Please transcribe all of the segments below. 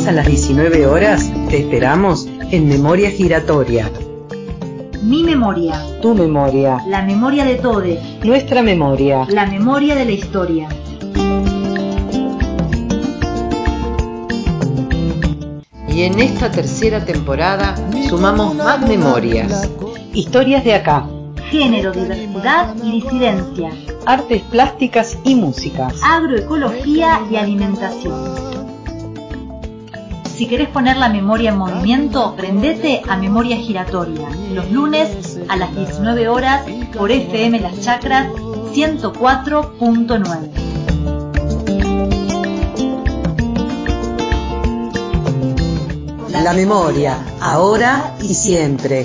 lunes a las 19 horas te esperamos en Memoria Giratoria. Mi memoria. Tu memoria. La memoria de todos. Nuestra memoria. La memoria de la historia. Y en esta tercera temporada sumamos más memorias. Historias de acá. Género, diversidad y disidencia. Artes plásticas y músicas. Agroecología y alimentación. Si querés poner la memoria en movimiento, prendete a Memoria Giratoria. Los lunes a las 19 horas por FM Las Chacras 104.9. La memoria, ahora y siempre.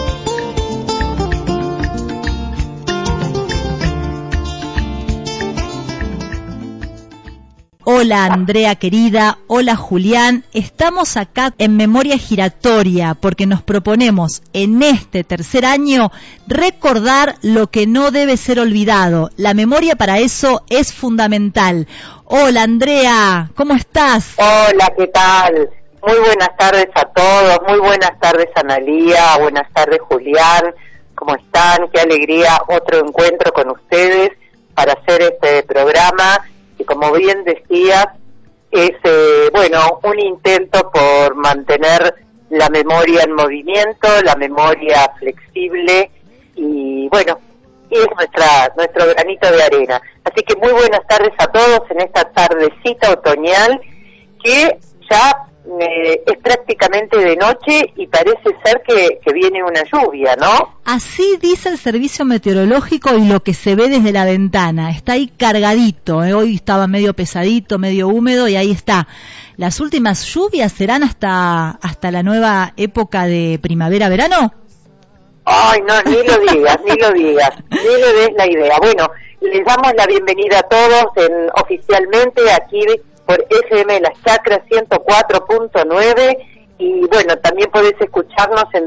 Hola Andrea querida, hola Julián, estamos acá en Memoria Giratoria porque nos proponemos en este tercer año recordar lo que no debe ser olvidado. La memoria para eso es fundamental. Hola Andrea, ¿cómo estás? Hola, ¿qué tal? Muy buenas tardes a todos, muy buenas tardes Analía, buenas tardes Julián, ¿cómo están? Qué alegría otro encuentro con ustedes para hacer este programa que, como bien decías, es un intento por mantener la memoria en movimiento, la memoria flexible y es nuestro granito de arena. Así que muy buenas tardes a todos en esta tardecita otoñal que ya es prácticamente de noche y parece ser que viene una lluvia, ¿no? Así dice el servicio meteorológico y lo que se ve desde la ventana. Está ahí cargadito, hoy estaba medio pesadito, medio húmedo y ahí está. Las últimas lluvias serán hasta la nueva época de primavera-verano. Ay, no, ni lo digas, ni le des la idea. Bueno, les damos la bienvenida a todos oficialmente aquí por FM Las Chacras 104.9 y también podés escucharnos en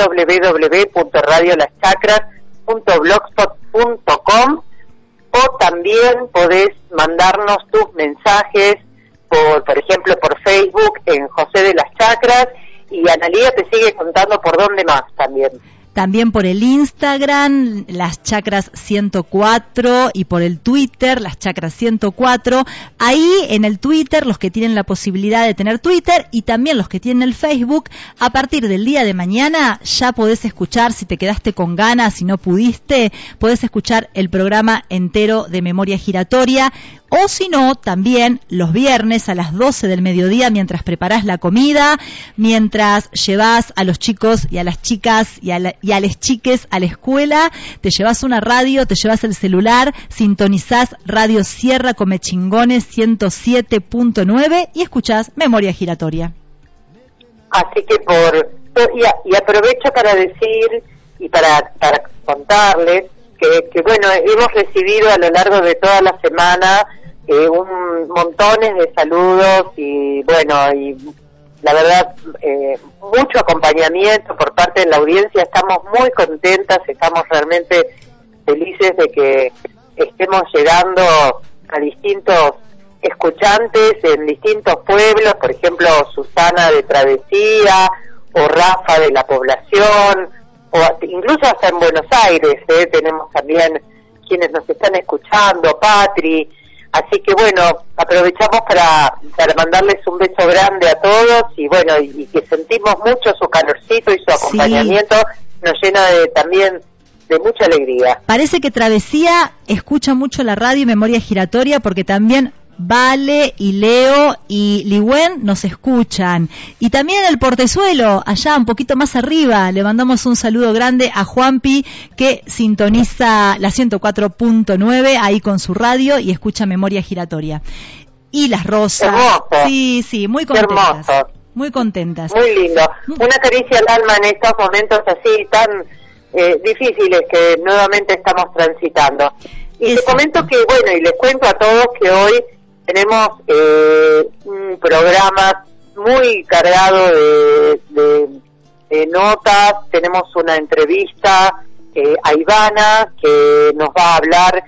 www.radiolaschacras.blogspot.com o también podés mandarnos tus mensajes por ejemplo por Facebook en José de las Chacras y Analía te sigue contando por dónde más también. También por el Instagram, Las Chacras 104, y por el Twitter, Las Chacras 104. Ahí en el Twitter, los que tienen la posibilidad de tener Twitter y también los que tienen el Facebook, a partir del día de mañana ya podés escuchar, si te quedaste con ganas, si no pudiste, podés escuchar el programa entero de Memoria Giratoria. O si no, también los viernes a las 12 del mediodía, mientras preparás la comida, mientras llevas a los chicos y a las chicas y a las chiques a la escuela, te llevas una radio, te llevas el celular, sintonizás Radio Sierra Comechingones 107.9 y escuchás Memoria Giratoria. Así que y aprovecho para decir y para contarles que hemos recibido a lo largo de toda la semana montones de saludos y la verdad mucho acompañamiento por parte de la audiencia. Estamos muy contentas, estamos realmente felices de que estemos llegando a distintos escuchantes en distintos pueblos, por ejemplo Susana de Travesía o Rafa de la Población, o incluso hasta en Buenos Aires, tenemos también quienes nos están escuchando, Patri, así que aprovechamos para mandarles un beso grande a todos y que sentimos mucho su calorcito y su acompañamiento, nos llena también de mucha alegría. Parece que Travesía escucha mucho la radio y Memoria Giratoria porque también Vale y Leo y Ligüen nos escuchan. Y también el Portezuelo, allá un poquito más arriba, le mandamos un saludo grande a Juanpi, que sintoniza la 104.9 ahí con su radio y escucha Memoria Giratoria. Y las Rosas. Hermoso. Sí, muy contentas. Hermoso. Muy contentas. Muy lindo. Una caricia al alma en estos momentos así tan difíciles que nuevamente estamos transitando. Y te comento que, y les cuento a todos que hoy tenemos un programa muy cargado de notas. Tenemos una entrevista a Ivana, que nos va a hablar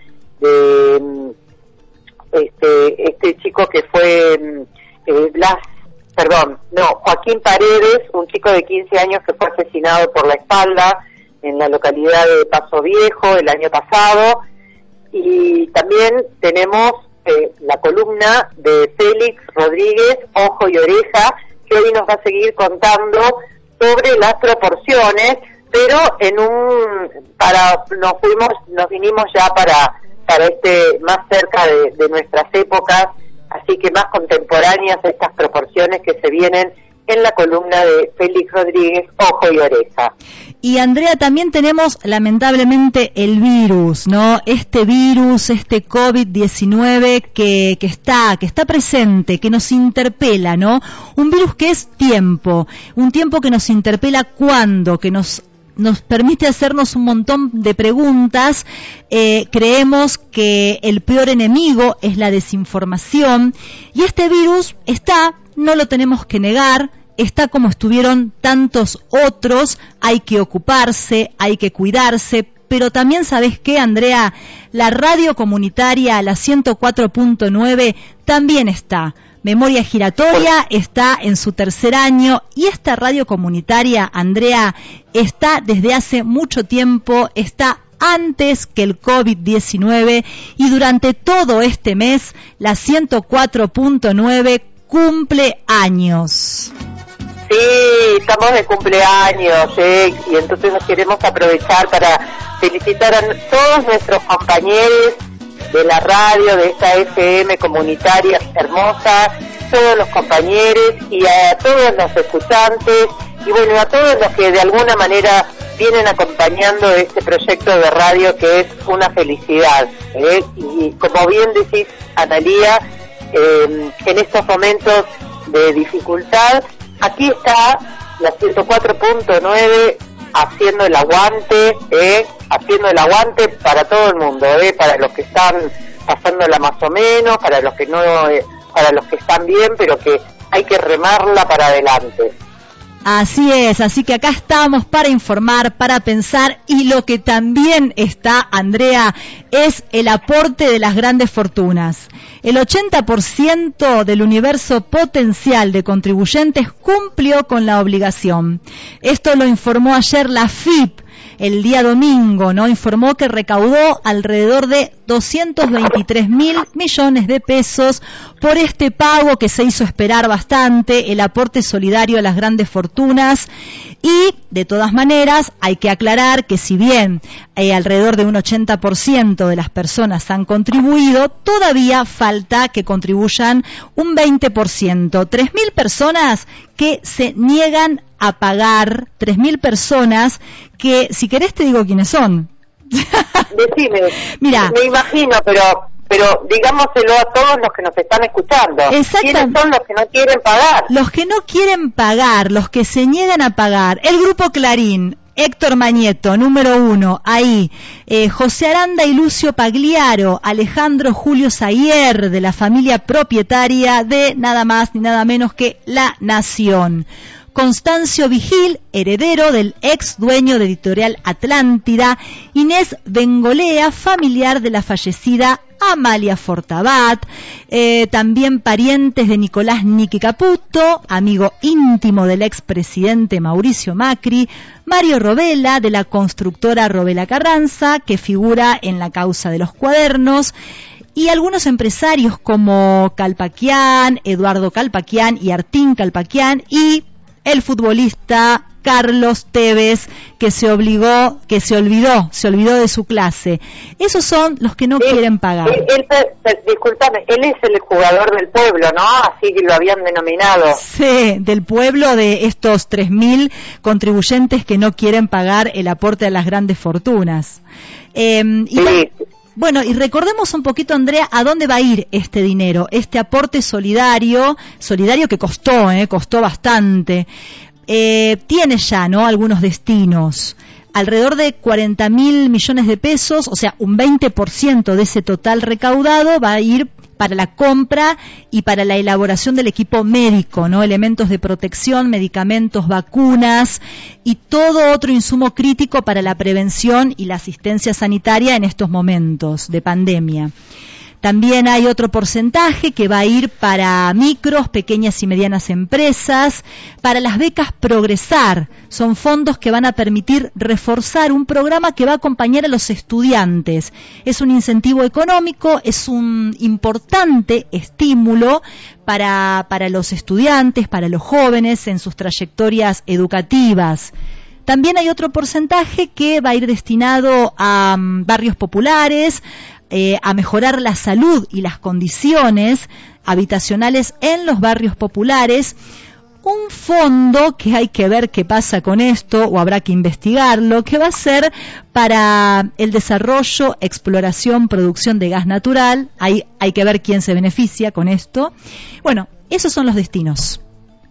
de este chico que fue Blas Joaquín Paredes, un chico de 15 años que fue asesinado por la espalda en la localidad de Paso Viejo el año pasado. Y también tenemos la columna de Félix Rodríguez, Ojo y Oreja, que hoy nos va a seguir contando sobre las proporciones, pero nos vinimos ya para más cerca de nuestras épocas, así que más contemporáneas estas proporciones que se vienen en la columna de Félix Rodríguez, Ojo y Oreja. Y Andrea, también tenemos lamentablemente el virus, ¿no? Este virus, este COVID-19 que está presente, que nos interpela, ¿no? Un virus que es tiempo, un tiempo que nos interpela cuando, que nos permite hacernos un montón de preguntas. Creemos que el peor enemigo es la desinformación, y este virus no lo tenemos que negar, está como estuvieron tantos otros. Hay que ocuparse, hay que cuidarse, pero también, ¿sabés qué, Andrea? La radio comunitaria, la 104.9, también está. Memoria Giratoria está en su tercer año, y esta radio comunitaria, Andrea, está desde hace mucho tiempo, está antes que el COVID-19, y durante todo este mes la 104.9 cumple años. Sí, estamos de cumpleaños, y entonces nos queremos aprovechar para felicitar a todos nuestros compañeros de la radio, de esta FM comunitaria hermosa, todos los compañeros y a todos los escuchantes, y bueno, a todos los que de alguna manera vienen acompañando este proyecto de radio, que es una felicidad, y como bien decís, Analía, en estos momentos de dificultad, aquí está la 104.9 haciendo el aguante para todo el mundo, para los que están pasándola más o menos, para los que no, para los que están bien, pero que hay que remarla para adelante. Así es, así que acá estamos para informar, para pensar, y lo que también está, Andrea, es el aporte de las grandes fortunas. El 80% del universo potencial de contribuyentes cumplió con la obligación. Esto lo informó ayer la FIP. El día domingo, ¿no? Informó que recaudó alrededor de 223.000 millones de pesos por este pago que se hizo esperar bastante, el aporte solidario a las grandes fortunas. Y, de todas maneras, hay que aclarar que si bien alrededor de un 80% de las personas han contribuido, todavía falta que contribuyan un 20%. 3.000 personas que se niegan a pagar, 3.000 personas que, si querés te digo quiénes son. Decime. Mira, me imagino, pero digámoselo a todos los que nos están escuchando. ¿Quiénes son los que no quieren pagar? Los que no quieren pagar, los que se niegan a pagar. El Grupo Clarín, Héctor Mañeto, número 1, ahí. José Aranda y Lucio Pagliaro, Alejandro Julio Zaguier, de la familia propietaria de nada más ni nada menos que La Nación. Constancio Vigil, heredero del ex dueño de Editorial Atlántida. Inés Bengolea, familiar de la fallecida Amalia Fortabat. También parientes de Nicolás Nicky Caputo, amigo íntimo del expresidente Mauricio Macri. Mario Robela, de la constructora Robela Carranza, que figura en la causa de los cuadernos. Y algunos empresarios como Calpaquián, Eduardo Calpaquián y Artín Calpaquián, y el futbolista Carlos Tevez, que se olvidó de su clase. Esos son los que no quieren pagar. Disculpame, él es el jugador del pueblo, ¿no? Así que lo habían denominado. Sí, del pueblo, de estos 3.000 contribuyentes que no quieren pagar el aporte a las grandes fortunas. Sí. Bueno, y recordemos un poquito, Andrea, a dónde va a ir este dinero, este aporte solidario que costó bastante. Tiene ya, ¿no?, algunos destinos. Alrededor de 40.000 millones de pesos, o sea, un 20% de ese total recaudado va a ir para la compra y para la elaboración del equipo médico, ¿no? Elementos de protección, medicamentos, vacunas y todo otro insumo crítico para la prevención y la asistencia sanitaria en estos momentos de pandemia. También hay otro porcentaje que va a ir para micros, pequeñas y medianas empresas, para las becas Progresar. Son fondos que van a permitir reforzar un programa que va a acompañar a los estudiantes. Es un incentivo económico, es un importante estímulo para los estudiantes, para los jóvenes en sus trayectorias educativas. También hay otro porcentaje que va a ir destinado a barrios populares, a mejorar la salud y las condiciones habitacionales en los barrios populares. Un fondo que hay que ver qué pasa con esto, o habrá que investigarlo, que va a ser para el desarrollo, exploración, producción de gas natural. Hay que ver quién se beneficia con esto. Bueno, esos son los destinos.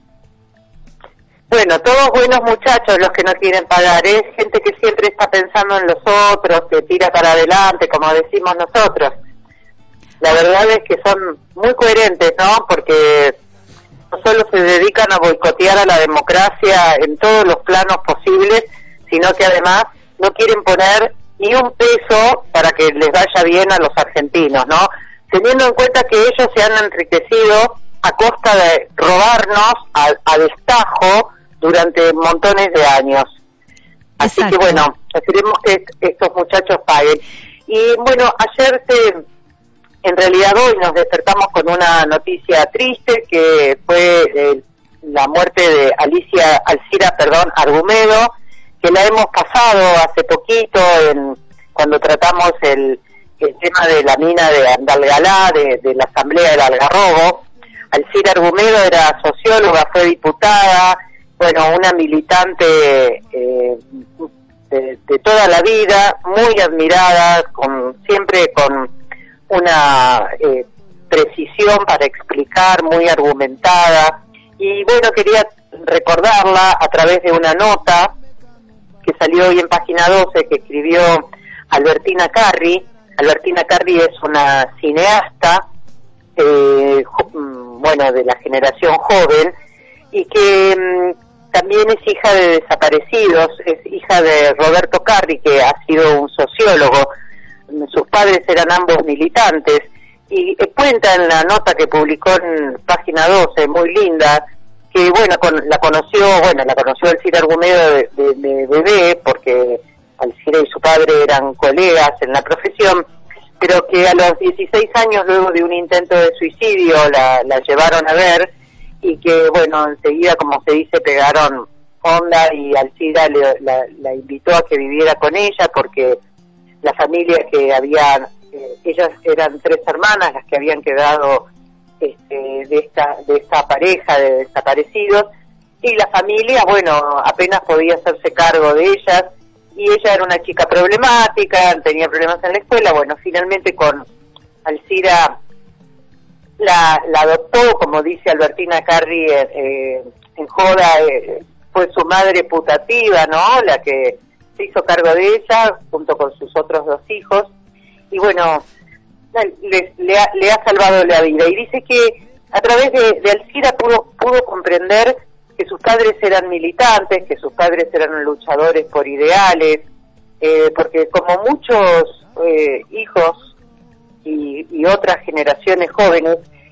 Bueno, todos buenos muchachos los que no quieren pagar, es gente que siempre está pensando en los otros, que tira para adelante, como decimos nosotros. La verdad es que son muy coherentes, ¿no? Porque no solo se dedican a boicotear a la democracia en todos los planos posibles, sino que además no quieren poner ni un peso para que les vaya bien a los argentinos, ¿no? Teniendo en cuenta que ellos se han enriquecido a costa de robarnos a destajo durante montones de años. Así Exacto. que bueno, esperemos que estos muchachos paguen. Y bueno, ayer en realidad hoy nos despertamos con una noticia triste, que fue la muerte de Alcira Argumedo, que la hemos pasado hace poquito cuando tratamos el tema de la mina de Andalgalá, de la asamblea del Algarrobo. Alcira Argumedo era socióloga, fue diputada, bueno, una militante de toda la vida, muy admirada, siempre con una precisión para explicar, muy argumentada. Y bueno, quería recordarla a través de una nota que salió hoy en Página 12, que escribió Albertina Carri. Albertina Carri es una cineasta, bueno, de la generación joven, y que también es hija de desaparecidos, es hija de Roberto Carri, que ha sido un sociólogo. Sus padres eran ambos militantes, y cuenta en la nota que publicó en Página 12, muy linda, que bueno, la conoció Alcira Argumedo de bebé, porque Alcira y su padre eran colegas en la profesión, pero que a los 16 años, luego de un intento de suicidio, la llevaron a ver, y que bueno, enseguida, como se dice, pegaron onda, y Alcira la invitó a que viviera con ella, porque la familia que habían, ellas eran 3 hermanas las que habían quedado de esta pareja de desaparecidos, y la familia, bueno, apenas podía hacerse cargo de ellas, y ella era una chica problemática, tenía problemas en la escuela. Bueno, finalmente con Alcira la adoptó, como dice Albertina Carri en joda, fue su madre putativa, ¿no?, la que se hizo cargo de ella junto con sus otros 2 hijos, y bueno, le ha salvado la vida. Y dice que a través de Alcira pudo comprender que sus padres eran militantes, que sus padres eran luchadores por ideales, porque como muchos hijos y otras generaciones jóvenes,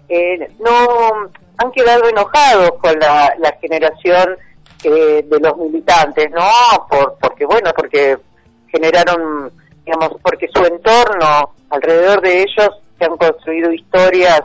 no han quedado enojados con la generación de los militantes, ¿no? Porque generaron, digamos, porque su entorno alrededor de ellos se han construido historias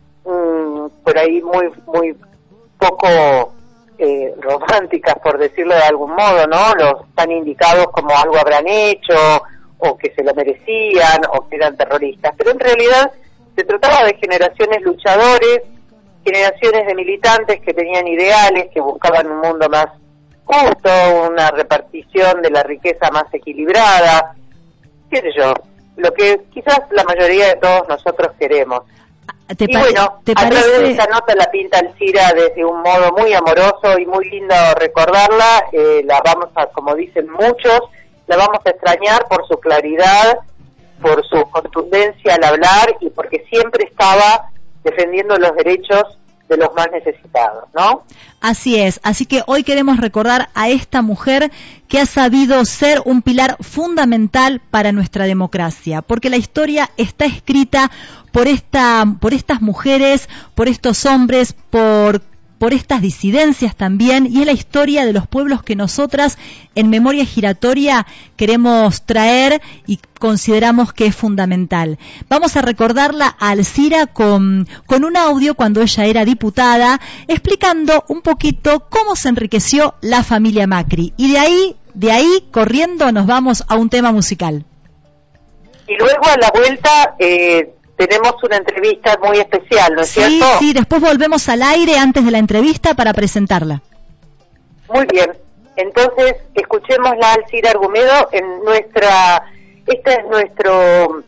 por ahí muy poco románticas, por decirlo de algún modo, ¿no? Los están indicados como algo habrán hecho, o que se lo merecían, o que eran terroristas, pero en realidad se trataba de generaciones luchadores, generaciones de militantes que tenían ideales, que buscaban un mundo más justo, una repartición de la riqueza más equilibrada, qué sé yo, lo que quizás la mayoría de todos nosotros queremos. Y bueno, a través de esa nota la pinta Alcira desde un modo muy amoroso y muy lindo recordarla. La vamos a, como dicen muchos, la vamos a extrañar por su claridad, por su contundencia al hablar, y porque siempre estaba defendiendo los derechos los más necesitados, ¿no? Así es, así que hoy queremos recordar a esta mujer que ha sabido ser un pilar fundamental para nuestra democracia, porque la historia está escrita por estas mujeres, por estos hombres, por estas disidencias también, y es la historia de los pueblos que nosotras en Memoria Giratoria queremos traer y consideramos que es fundamental. Vamos a recordarla a Alcira con un audio cuando ella era diputada, explicando un poquito cómo se enriqueció la familia Macri. Y de ahí corriendo nos vamos a un tema musical. Y luego a la vuelta tenemos una entrevista muy especial, ¿no es cierto? Sí, después volvemos al aire antes de la entrevista para presentarla. Muy bien, entonces escuchémosla a Alcira Argumedo en este es nuestro,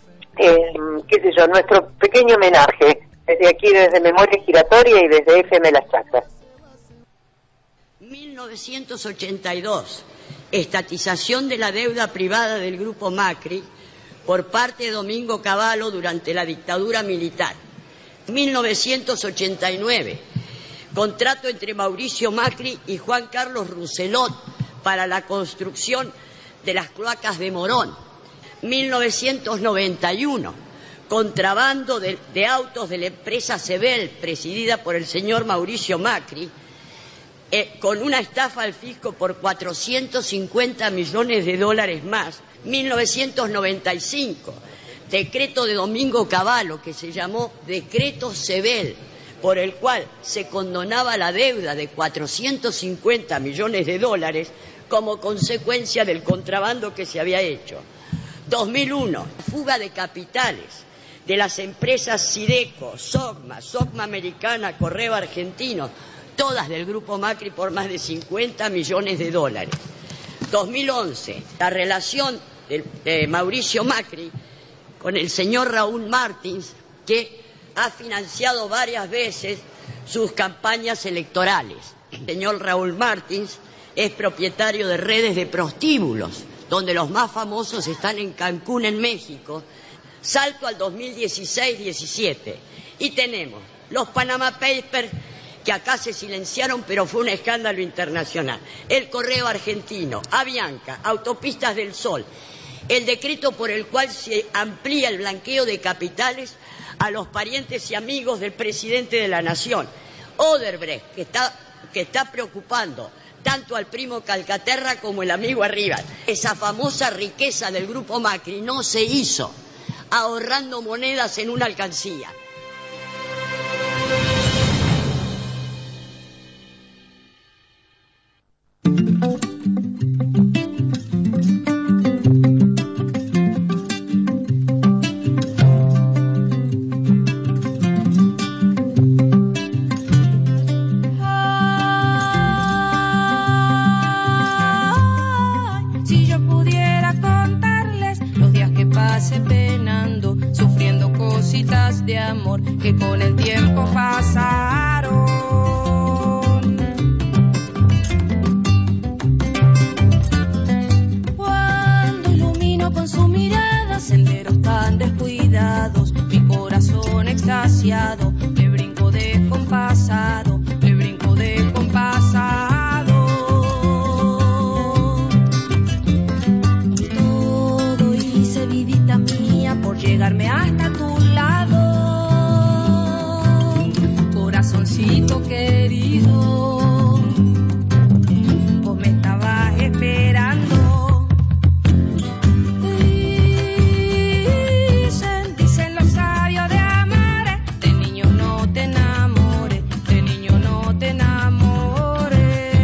nuestro pequeño homenaje, desde aquí, desde Memoria Giratoria y desde FM Las Chacras. 1982, estatización de la deuda privada del Grupo Macri, por parte de Domingo Cavallo durante la dictadura militar. 1989, contrato entre Mauricio Macri y Juan Carlos Rousselot para la construcción de las cloacas de Morón. 1991, contrabando de autos de la empresa Sebel, presidida por el señor Mauricio Macri, con una estafa al fisco por $450 millones más. 1995, decreto de Domingo Cavallo que se llamó Decreto Sebel, por el cual se condonaba la deuda de $450 millones como consecuencia del contrabando que se había hecho. 2001, fuga de capitales de las empresas Sideco, Sogma Americana, Correo Argentino, todas del Grupo Macri por más de $50 millones. 2011, la relación de Mauricio Macri con el señor Raúl Martins, que ha financiado varias veces sus campañas electorales. El señor Raúl Martins es propietario de redes de prostíbulos, donde los más famosos están en Cancún, en México. Salto al 2016-17 y tenemos los Panama Papers, que acá se silenciaron, pero fue un escándalo internacional. El Correo Argentino, Avianca, Autopistas del Sol, el decreto por el cual se amplía el blanqueo de capitales a los parientes y amigos del presidente de la Nación. Odebrecht, que está preocupando tanto al primo Calcaterra como el amigo Arribas. Esa famosa riqueza del Grupo Macri no se hizo ahorrando monedas en una alcancía. Que con el tiempo pasaron. Cuando ilumino con su mirada senderos tan descuidados, mi corazón extasiado le brinco descompasado, le brinco descompasado. Todo hice, vidita mía, por llegarme hasta tu lado. Corazoncito querido, vos me estabas esperando. Dicen los sabios de amores, de niño no te enamores, de niño no te enamores.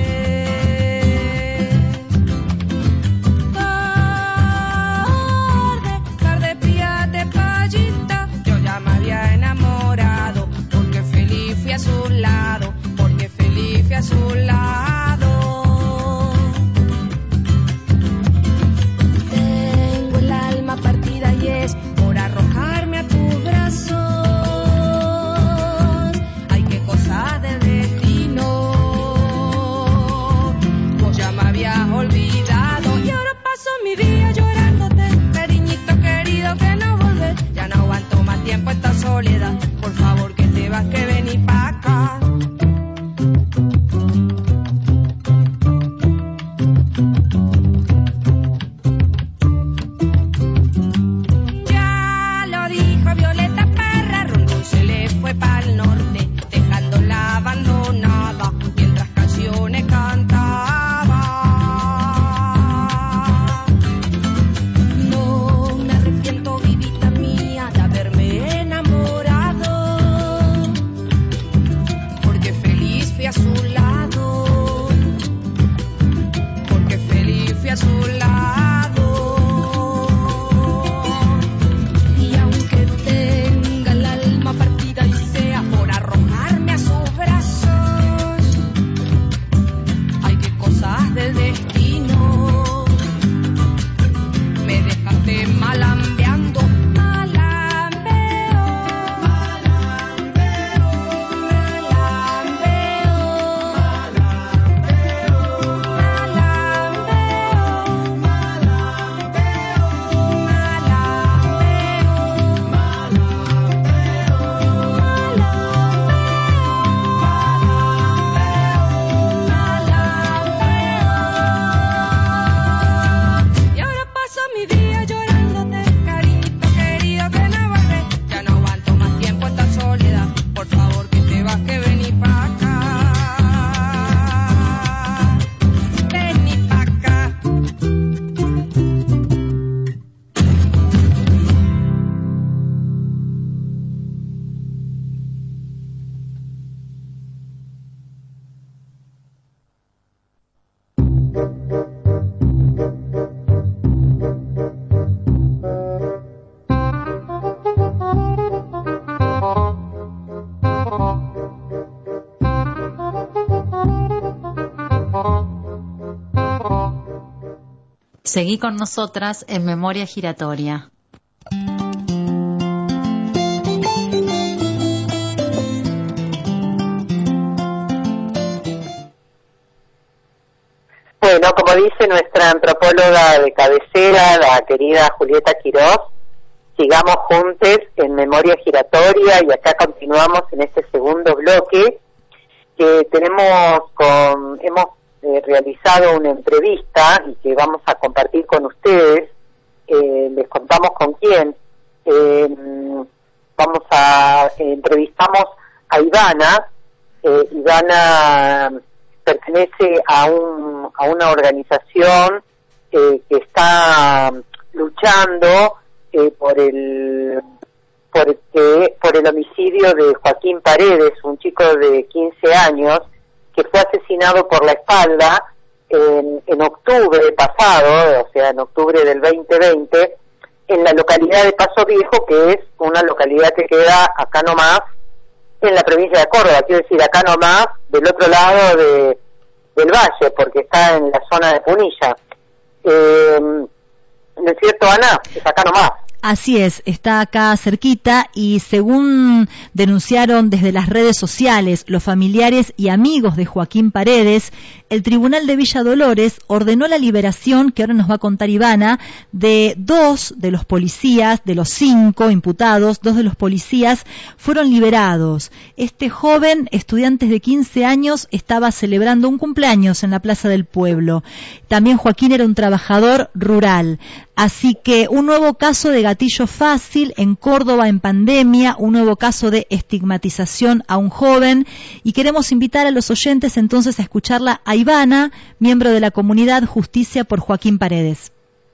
Tarde, fíjate, payita, yo ya me había enamorado. Fui a su lado, porque feliz fui a su lado. Tengo el alma partida y es por arrojarme a tus brazos. Ay, qué cosa del destino, vos ya me habías olvidado. Y ahora paso mi día llorándote, cariñito querido, que no volvés. Ya no aguanto más tiempo esta soledad, por favor que te vas, que vení pa' acá. Seguí con nosotras en Memoria Giratoria. Bueno, como dice nuestra antropóloga de cabecera, la querida Julieta Quirós, sigamos juntos en Memoria Giratoria, y acá continuamos en este segundo bloque que hemos realizado una entrevista y que vamos a compartir con ustedes. Les contamos con quién. Entrevistamos a Ivana. Ivana pertenece a una organización que está luchando por el homicidio de Joaquín Paredes, un chico de 15 años que fue asesinado por la espalda en octubre pasado, o sea, en octubre del 2020, en la localidad de Paso Viejo, que es una localidad que queda acá nomás en la provincia de Córdoba, quiero decir, acá nomás del otro lado del valle, porque está en la zona de Punilla. ¿No es cierto, Ana? Es acá nomás. Así es, está acá cerquita, y según denunciaron desde las redes sociales los familiares y amigos de Joaquín Paredes, el Tribunal de Villa Dolores ordenó la liberación, que ahora nos va a contar Ivana, de 2 de los policías, de los 5 imputados, 2 de los policías fueron liberados. Este joven, estudiante de 15 años, estaba celebrando un cumpleaños en la Plaza del Pueblo. También Joaquín era un trabajador rural. Así que un nuevo caso de gatillo fácil en Córdoba en pandemia, un nuevo caso de estigmatización a un joven, y queremos invitar a los oyentes entonces a escucharla a Ivana, miembro de la comunidad Justicia por Joaquín Paredes.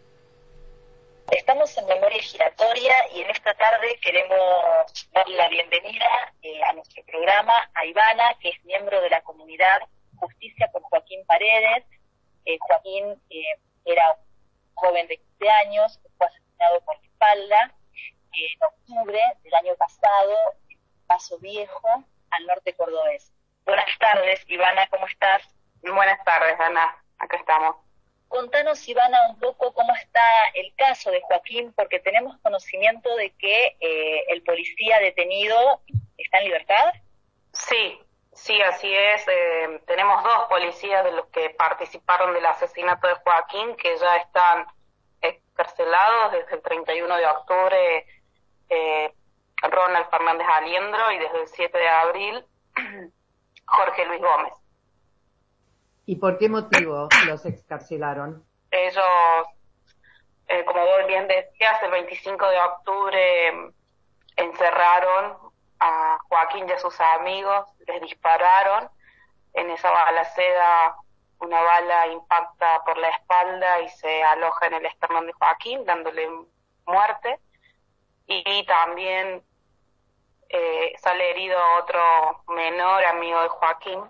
Estamos en Memoria Giratoria y en esta tarde queremos darle la bienvenida a nuestro programa a Ivana, que es miembro de la comunidad Justicia por Joaquín Paredes. Joaquín era joven de 15 años, fue asesinado por la espalda en octubre del año pasado en Paso Viejo, al norte cordobés. Buenas tardes, Ivana, ¿cómo estás? Buenas tardes, Ana, acá estamos. Contanos, Ivana, un poco cómo está el caso de Joaquín, porque tenemos conocimiento de que el policía detenido está en libertad. Sí, así es. Tenemos 2 policías de los que participaron del asesinato de Joaquín que ya están excarcelados desde el 31 de octubre, Ronald Fernández Aliendro, y desde el 7 de abril, Jorge Luis Gómez. ¿Y por qué motivo los excarcelaron? Ellos, como vos bien decías, el 25 de octubre encerraron a Joaquín y a sus amigos, les dispararon. En esa balacera una bala impacta por la espalda y se aloja en el esternón de Joaquín, dándole muerte. Y también sale herido otro menor amigo de Joaquín.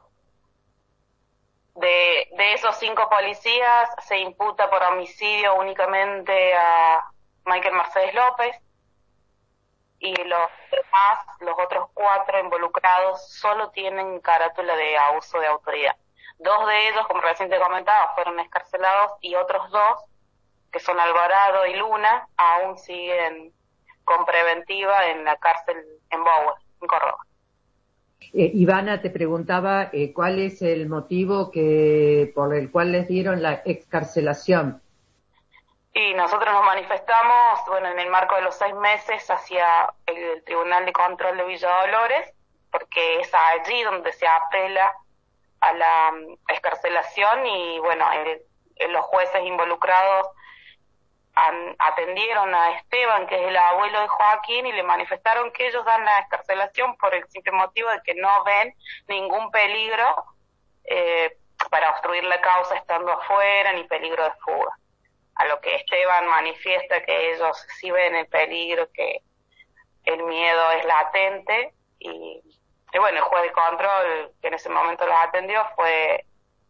De esos 5 policías se imputa por homicidio únicamente a Michael Mercedes López, y los otros 4 involucrados solo tienen carátula de abuso de autoridad. 2 de ellos, como recién te comentaba, fueron excarcelados, y otros 2, que son Alvarado y Luna, aún siguen con preventiva en la cárcel en Bower, en Córdoba. Ivana te preguntaba cuál es el motivo por el cual les dieron la excarcelación. Y nosotros nos manifestamos, en el marco de los 6 meses hacia el Tribunal de Control de Villa Dolores, porque es allí donde se apela a la excarcelación, y los jueces involucrados atendieron a Esteban, que es el abuelo de Joaquín, y le manifestaron que ellos dan la excarcelación por el simple motivo de que no ven ningún peligro para obstruir la causa estando afuera, ni peligro de fuga. A lo que Esteban manifiesta que ellos sí ven el peligro, que el miedo es latente, y el juez de control que en ese momento los atendió fue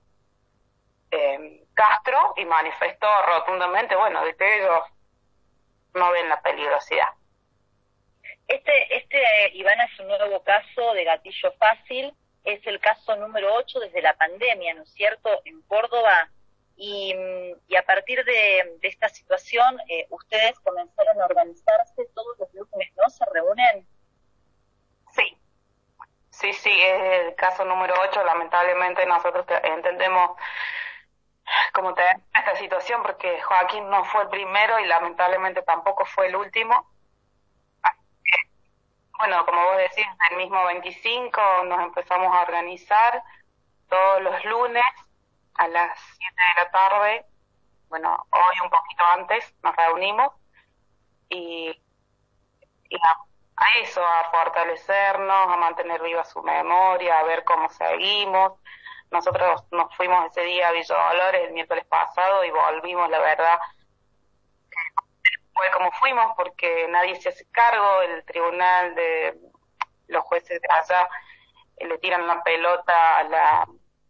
Castro, y manifestó rotundamente, de que ellos no ven la peligrosidad. Ivana, es un nuevo caso de gatillo fácil, es el caso número 8 desde la pandemia, ¿no es cierto?, en Córdoba, y a partir de esta situación, ustedes comenzaron a organizarse todos los lunes, ¿no? ¿Se reúnen? Sí, es el caso número 8. Lamentablemente nosotros entendemos cómo tener esta situación porque Joaquín no fue el primero y lamentablemente tampoco fue el último. Bueno, como vos decís, el mismo 25 nos empezamos a organizar todos los lunes a las 7 de la tarde. Bueno, hoy un poquito antes nos reunimos y a eso, a fortalecernos, a mantener viva su memoria, a ver cómo seguimos. Nosotros nos fuimos ese día a Villa Dolores el miércoles pasado y volvimos, la verdad, fue como fuimos porque nadie se hace cargo, el tribunal de los jueces de allá le tiran la pelota a la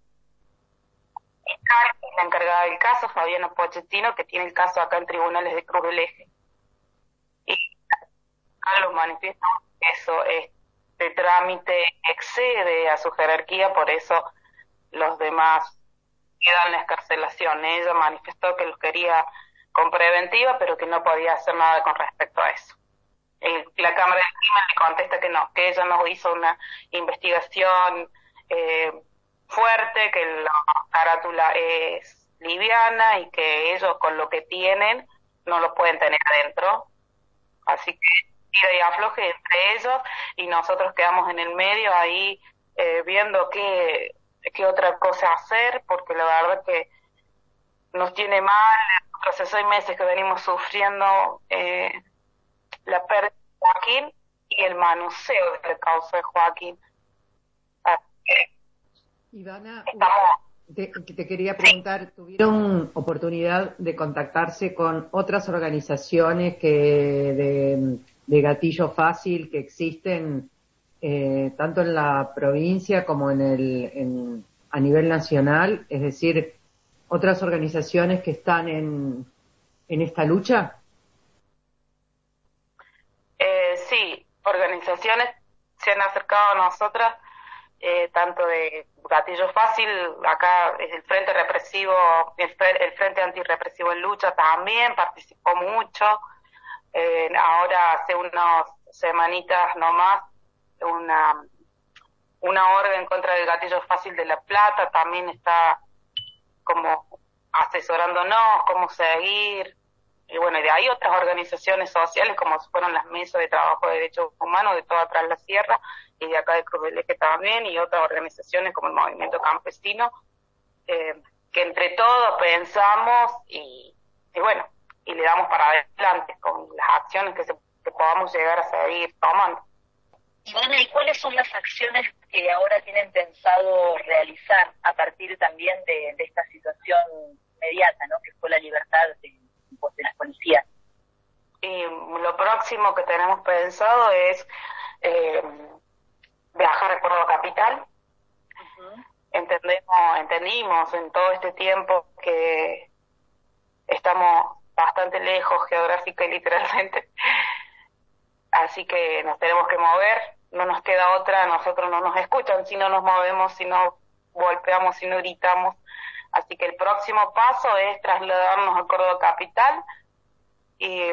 encargada del caso, Fabiana Pochettino, que tiene el caso acá en tribunales de Cruz del Eje. Y acá los manifiestan eso, este trámite excede a su jerarquía, por eso los demás quedan la excarcelación. Ella manifestó que los quería con preventiva, pero que no podía hacer nada con respecto a eso. La Cámara del Crimen le contesta que no, que ella no hizo una investigación fuerte, que la carátula es liviana y que ellos con lo que tienen no lo pueden tener adentro. Así que tira y afloje entre ellos y nosotros quedamos en el medio ahí viendo qué otra cosa hacer, porque la verdad que nos tiene mal. Hace 6 meses que venimos sufriendo la pérdida de Joaquín y el manoseo de la causa de Joaquín. Ivana, te quería preguntar, ¿tuvieron oportunidad de contactarse con otras organizaciones de gatillo fácil que existen tanto en la provincia como a nivel nacional? Es decir, otras organizaciones que están en esta lucha. Sí, organizaciones se han acercado a nosotras, tanto de Gatillo Fácil, acá es el Frente Represivo, el Frente Antirrepresivo en Lucha también participó mucho. Ahora hace unas semanitas nomás una orden contra el Gatillo Fácil de La Plata también está como asesorándonos cómo seguir. Y bueno, y de ahí otras organizaciones sociales como fueron las mesas de trabajo de derechos humanos de toda atrás la sierra y de acá de Cruz del Eje también, y otras organizaciones como el Movimiento Campesino, que entre todos pensamos y bueno, y le damos para adelante con las acciones que podamos llegar a seguir tomando. Ivana, ¿y cuáles son las acciones que ahora tienen pensado realizar a partir también de esta situación inmediata, ¿no? Que fue la libertad de las policías? Y lo próximo que tenemos pensado es viajar a Córdoba Capital. Uh-huh. Entendimos en todo este tiempo que estamos bastante lejos geográfica y literalmente, así que nos tenemos que mover, no nos queda otra, nosotros no nos escuchan si no nos movemos, si no golpeamos, si no gritamos, así que el próximo paso es trasladarnos a Córdoba Capital y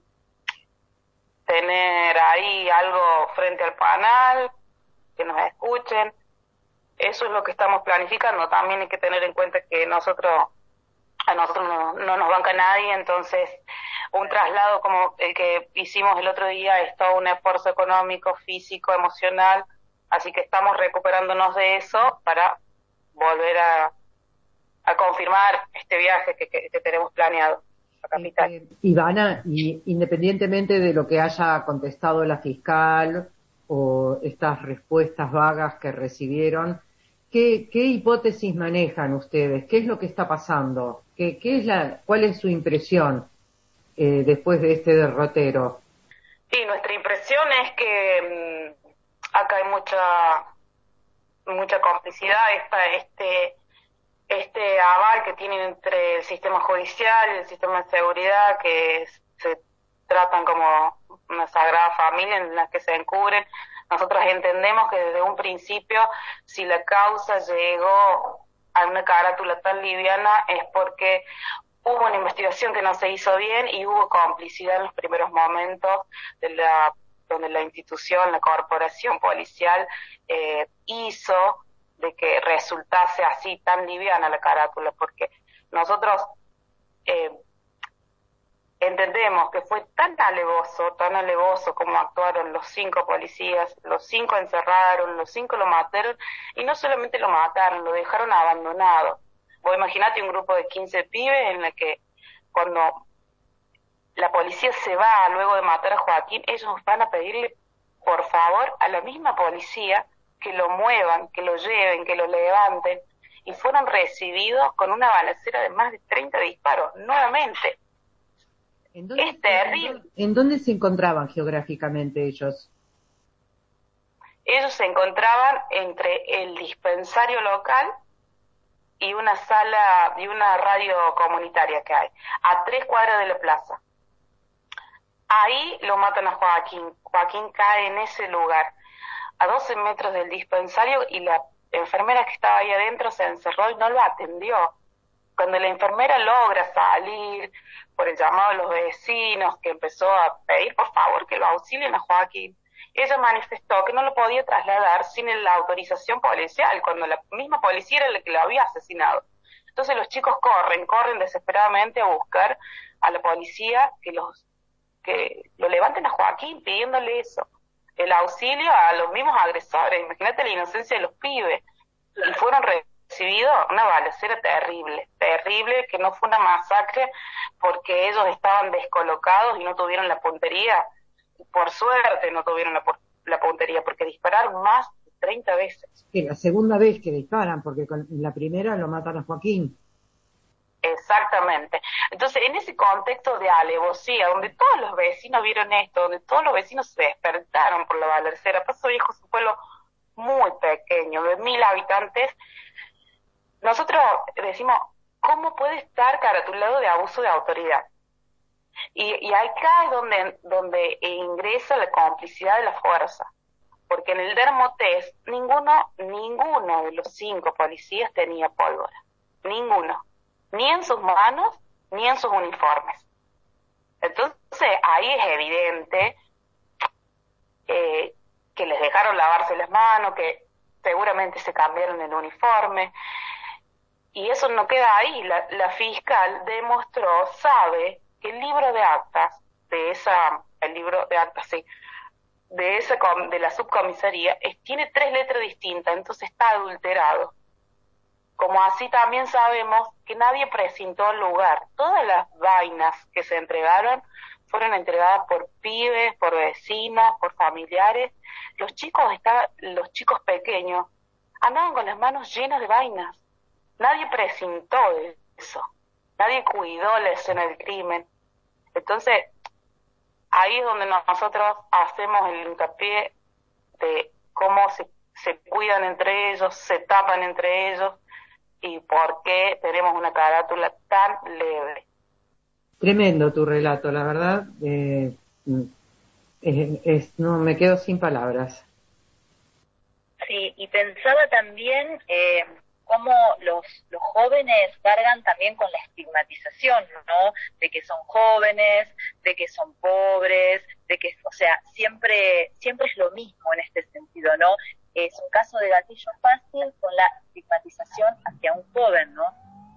tener ahí algo frente al panel, que nos escuchen. Eso es lo que estamos planificando. También hay que tener en cuenta que a nosotros no nos banca nadie, entonces un traslado como el que hicimos el otro día es todo un esfuerzo económico, físico, emocional, así que estamos recuperándonos de eso para volver a confirmar este viaje que tenemos planeado a Capital. Ivana, y independientemente de lo que haya contestado la fiscal o estas respuestas vagas que recibieron, ¿qué hipótesis manejan ustedes? ¿Qué es lo que está pasando? ¿Cuál es su impresión después de este derrotero? Sí, nuestra impresión es que acá hay mucha complicidad, este aval que tienen entre el sistema judicial y el sistema de seguridad, que se tratan como una sagrada familia en la que se encubren. Nosotros entendemos que desde un principio, si la causa llegó a una carátula tan liviana es porque hubo una investigación que no se hizo bien y hubo complicidad en los primeros momentos donde la institución, la corporación policial hizo de que resultase así tan liviana la carátula, porque nosotros entendemos que fue tan alevoso como actuaron los 5 policías, los 5 encerraron, los 5 lo mataron, y no solamente lo mataron, lo dejaron abandonado. Vos imaginate un grupo de 15 pibes en el que cuando la policía se va luego de matar a Joaquín, ellos van a pedirle por favor a la misma policía que lo muevan, que lo lleven, que lo levanten, y fueron recibidos con una balacera de más de 30 disparos, nuevamente. Es terrible. ¿En dónde se encontraban geográficamente ellos? Ellos se encontraban entre el dispensario local y una sala y una radio comunitaria que hay, a 3 cuadras de la plaza. Ahí lo matan a Joaquín. Joaquín cae en ese lugar, a 12 metros del dispensario, y la enfermera que estaba ahí adentro se encerró y no lo atendió. Cuando la enfermera logra salir por el llamado de los vecinos, que empezó a pedir por favor que lo auxilien a Joaquín, ella manifestó que no lo podía trasladar sin la autorización policial, cuando la misma policía era la que lo había asesinado. Entonces los chicos corren desesperadamente a buscar a la policía que lo levanten a Joaquín, pidiéndole eso, el auxilio a los mismos agresores. Imagínate la inocencia de los pibes. Y fueron recibido una balacera terrible, que no fue una masacre porque ellos estaban descolocados y no tuvieron la puntería. Por suerte no tuvieron la puntería, porque dispararon más de 30 veces. Que la segunda vez que disparan, porque con la primera lo matan a Joaquín. Exactamente. Entonces, en ese contexto de alevosía, donde todos los vecinos vieron esto, donde todos los vecinos se despertaron por la balacera, Paso Viejo es un pueblo muy pequeño, de 1000 habitantes, nosotros decimos, ¿cómo puede estar caratulado de abuso de autoridad? Y acá es donde ingresa la complicidad de la fuerza, porque en el dermotest ninguno de los 5 policías tenía pólvora, ninguno, ni en sus manos ni en sus uniformes. Entonces ahí es evidente que les dejaron lavarse las manos, que seguramente se cambiaron el uniforme, y eso no queda ahí. La fiscal sabe que el libro de actas de la subcomisaría tiene 3 letras distintas, entonces está adulterado. Como así también sabemos que nadie presentó el lugar. Todas las vainas que se entregaron fueron entregadas por pibes, por vecinos, por familiares. Los chicos pequeños andaban con las manos llenas de vainas. Nadie presentó eso. Nadie cuidó la escena del crimen. Entonces, ahí es donde nosotros hacemos el hincapié de cómo se cuidan entre ellos, se tapan entre ellos, y por qué tenemos una carátula tan leve. Tremendo tu relato, la verdad. No me quedo sin palabras. Sí, y pensaba también cómo los jóvenes cargan también con la estigmatización, ¿no? De que son jóvenes, de que son pobres, de que, o sea, siempre es lo mismo en este sentido, ¿no? Es un caso de gatillo fácil con la estigmatización hacia un joven, ¿no?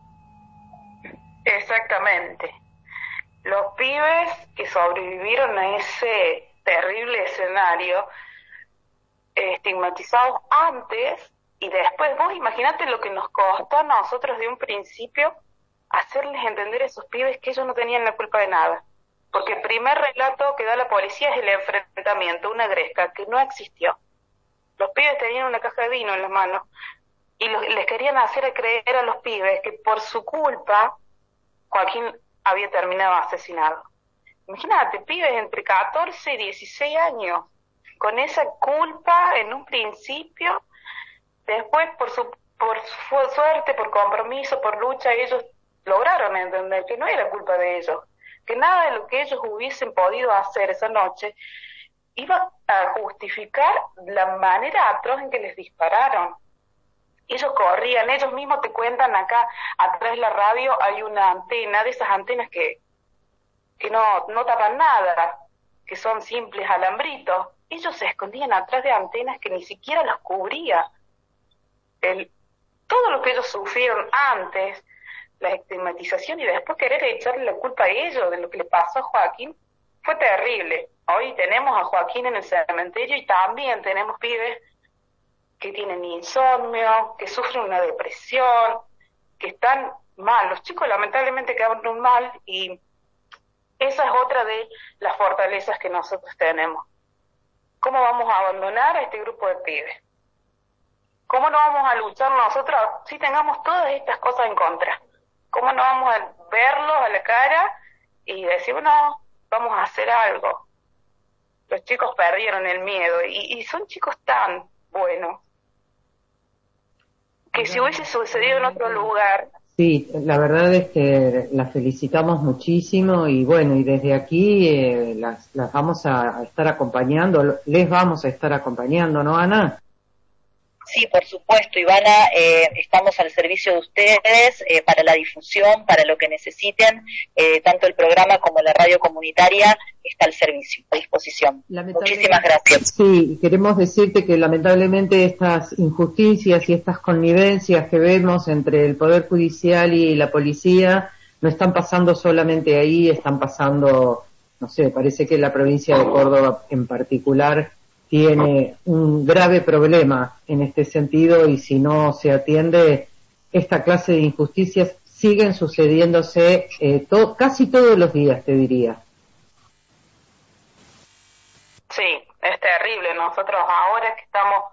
Exactamente. Los pibes que sobrevivieron a ese terrible escenario, estigmatizados antes y después, vos imaginate lo que nos costó a nosotros de un principio hacerles entender a esos pibes que ellos no tenían la culpa de nada. Porque el primer relato que da la policía es el enfrentamiento, una gresca que no existió. Los pibes tenían una caja de vino en las manos y les querían hacer creer a los pibes que por su culpa Joaquín había terminado asesinado. Imagínate, pibes entre 14 y 16 años, con esa culpa en un principio, después por suerte, por compromiso, por lucha, ellos lograron entender que no era culpa de ellos, que nada de lo que ellos hubiesen podido hacer esa noche iba a justificar la manera atroz en que les dispararon. ellos corrían, ellos mismos te cuentan acá, atrás de la radio hay una antena, de esas antenas que no tapan nada, que son simples alambritos. Ellos se escondían atrás de antenas que ni siquiera los cubría. Todo lo que ellos sufrieron antes, la estigmatización y después querer echarle la culpa a ellos de lo que le pasó a Joaquín, fue terrible. Hoy tenemos a Joaquín en el cementerio y también tenemos pibes que tienen insomnio, que sufren una depresión, que están mal. Los chicos lamentablemente quedaron mal y esa es otra de las fortalezas que nosotros tenemos. ¿Cómo vamos a abandonar a este grupo de pibes? ¿Cómo no vamos a luchar nosotros si tengamos todas estas cosas en contra? ¿Cómo no vamos a verlos a la cara y decir, no, vamos a hacer algo? Los chicos perdieron el miedo y son chicos tan buenos que si hubiese sucedido en otro lugar... Sí, la verdad es que las felicitamos muchísimo y bueno, y desde aquí las vamos a estar acompañando, les vamos a estar acompañando, ¿no, Ana? Sí, por supuesto, Ivana, estamos al servicio de ustedes para la difusión, para lo que necesiten, tanto el programa como la radio comunitaria está al servicio, a disposición. Muchísimas gracias. Sí, queremos decirte que lamentablemente estas injusticias y estas connivencias que vemos entre el Poder Judicial y la policía no están pasando solamente ahí, están pasando, no sé, parece que la provincia de Córdoba en particular tiene un grave problema en este sentido y si no se atiende, esta clase de injusticias siguen sucediéndose casi todos los días, te diría. Sí, es terrible. Nosotros ahora que estamos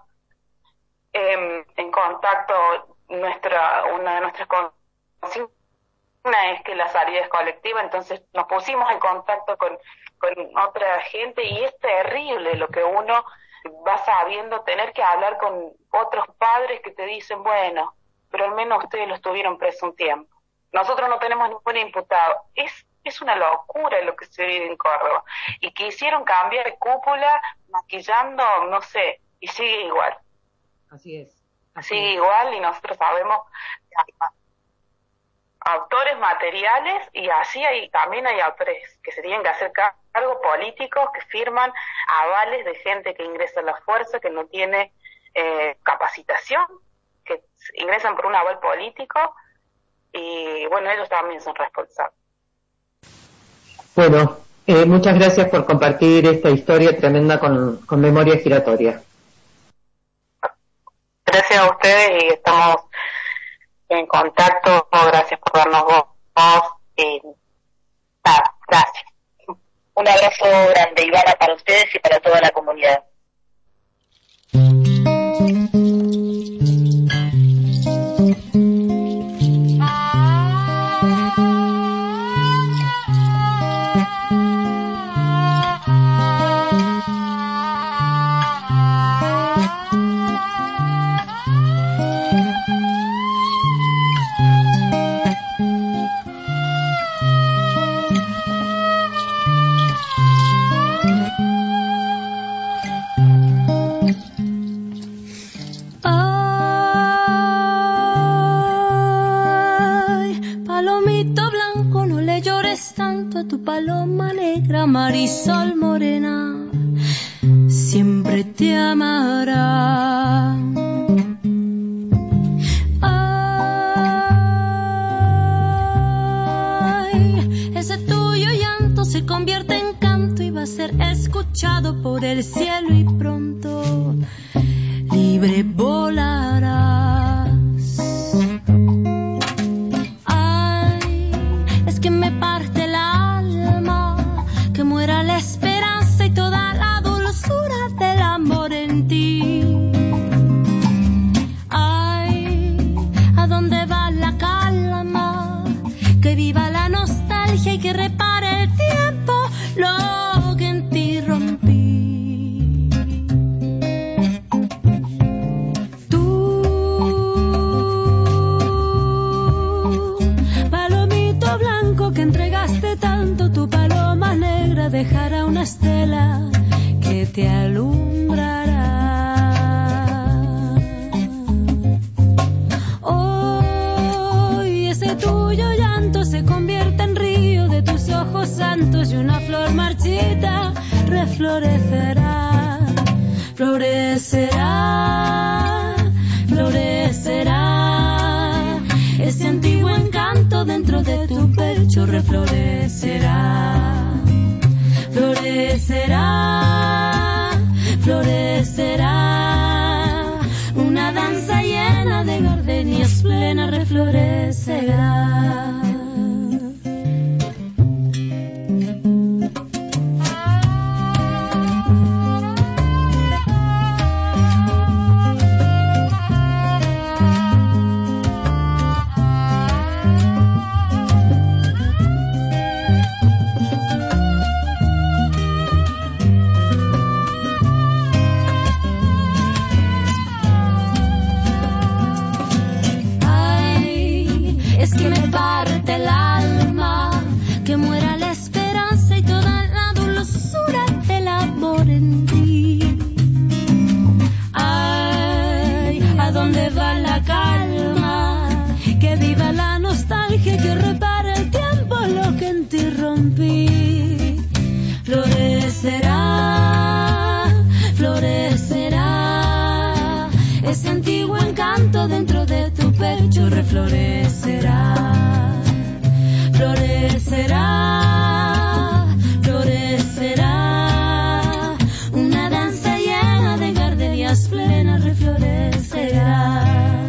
en contacto, una de nuestras consignas es que la salida es colectiva, entonces nos pusimos en contacto con otra gente y es terrible lo que uno va sabiendo, tener que hablar con otros padres que te dicen, bueno, pero al menos ustedes lo estuvieron preso un tiempo. Nosotros no tenemos ningún imputado. Es una locura lo que se vive en Córdoba. Y quisieron cambiar de cúpula, maquillando, no sé, y sigue igual. Así es. Sigue igual y nosotros sabemos autores materiales y así también hay autores que se tienen que hacer cargo, políticos que firman avales de gente que ingresa a la fuerza, que no tiene capacitación, que ingresan por un aval político y bueno, ellos también son responsables. Bueno, muchas gracias por compartir esta historia tremenda con Memoria Giratoria. Gracias a ustedes y estamos en contacto. Gracias por darnos voz. Gracias. Un abrazo grande, Ivana, para ustedes y para toda la comunidad. Paloma negra, marisol morena, siempre te amará. Ay, ese tuyo llanto se convierte en canto y va a ser escuchado por el cielo y pronto libre volarás. Ay, es que me parte que muera la esperanza y toda la dulzura del amor en ti. Ay, ¿a dónde va la calma? Que viva la nostalgia y que repare el tiempo lo que en ti rompí. Tú, palomito blanco que entregaste tanto, tu paloma negra dejará una estela que te alumbrará. tuyo llanto se convierte en río de tus ojos santos y una flor marchita reflorecerá, florecerá, florecerá. Ese antiguo encanto dentro de tu pecho reflorecerá, florecerá, florecerá. Una danza llena de gardenias plena reflorecerá. Que repare el tiempo lo que en ti rompí. Florecerá, florecerá. Ese antiguo encanto dentro de tu pecho reflorecerá, florecerá, florecerá. Una danza llena de gardenias plenas reflorecerá.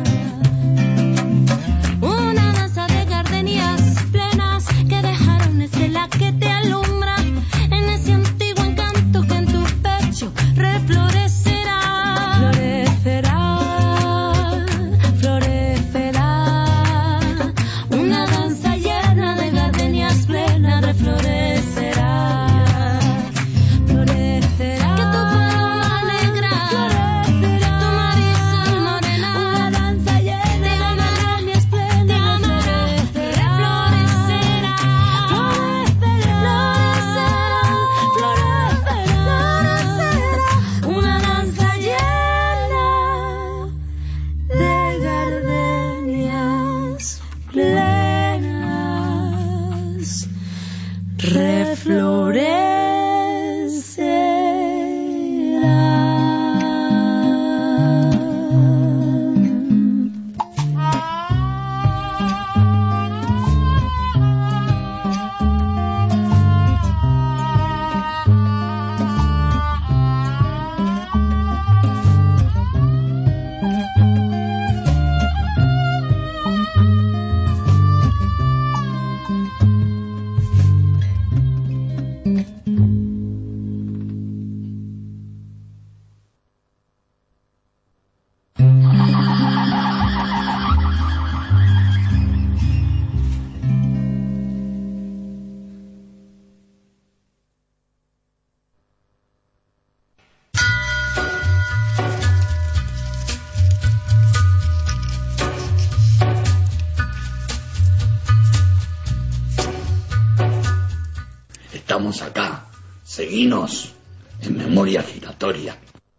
Que te alumbra en ese antiguo encanto que en tu pecho reflorecerá, florecerá, florecerá. Una danza llena de gardenias plenas reflorecerá, florecerá. Que tu paloma negra, florecerá. Tu marisol morena, una danza llena de gardenias plenas reflorecerá, florecerá. Una danza llena de gardenias plenas reflorecerá. Estamos acá, seguinos en Memoria Giratoria.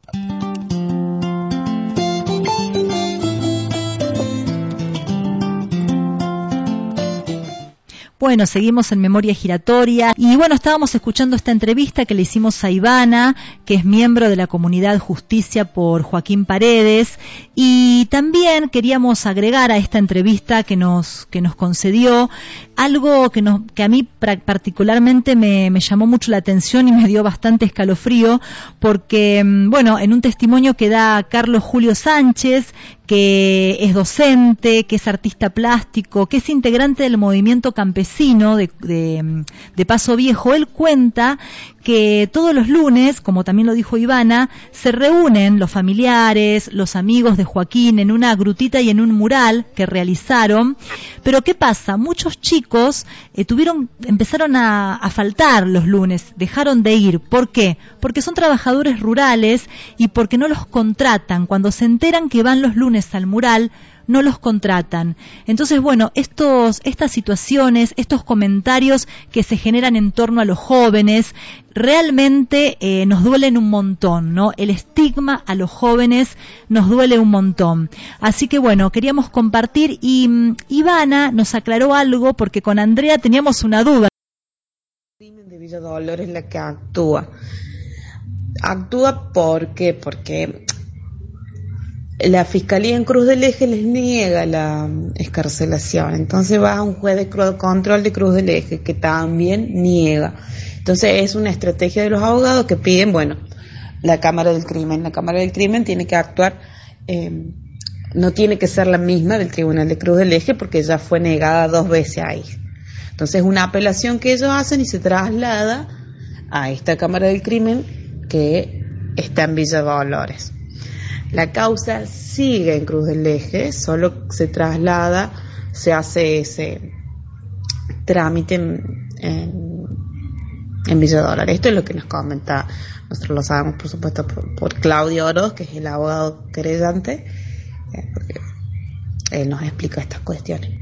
Bueno, seguimos en Memoria Giratoria y bueno, estábamos escuchando esta entrevista que le hicimos a Ivana, que es miembro de la comunidad Justicia por Joaquín Paredes, y también queríamos agregar a esta entrevista que nos concedió algo que a mí particularmente me llamó mucho la atención y me dio bastante escalofrío, porque bueno, en un testimonio que da Carlos Julio Sánchez, que es docente, que es artista plástico, que es integrante del movimiento campesino de Paso Viejo, él cuenta que todos los lunes, como también lo dijo Ivana, se reúnen los familiares, los amigos de Joaquín en una grutita y en un mural que realizaron. Pero ¿qué pasa? Muchos chicos empezaron a faltar los lunes, dejaron de ir. ¿Por qué? Porque son trabajadores rurales y porque no los contratan. Cuando se enteran que van los lunes al mural, no los contratan. Entonces, bueno, estas situaciones, estos comentarios que se generan en torno a los jóvenes, realmente nos duelen un montón, ¿no? El estigma a los jóvenes nos duele un montón. Así que bueno, queríamos compartir y Ivana nos aclaró algo porque con Andrea teníamos una duda. El crimen de Villa Dolores es la que actúa. Actúa porque la Fiscalía en Cruz del Eje les niega la excarcelación. Entonces va a un juez de control de Cruz del Eje que también niega. Entonces es una estrategia de los abogados que piden, bueno, la Cámara del Crimen. La Cámara del Crimen tiene que actuar, no tiene que ser la misma del Tribunal de Cruz del Eje porque ya fue negada 2 veces ahí. Entonces es una apelación que ellos hacen y se traslada a esta Cámara del Crimen que está en Villa Dolores. La causa sigue en Cruz del Eje, solo se traslada, se hace ese trámite en Villa Dolores. Esto es lo que nos comenta, nosotros lo sabemos por supuesto por Claudio Oroz, que es el abogado querellante, porque él nos explica estas cuestiones.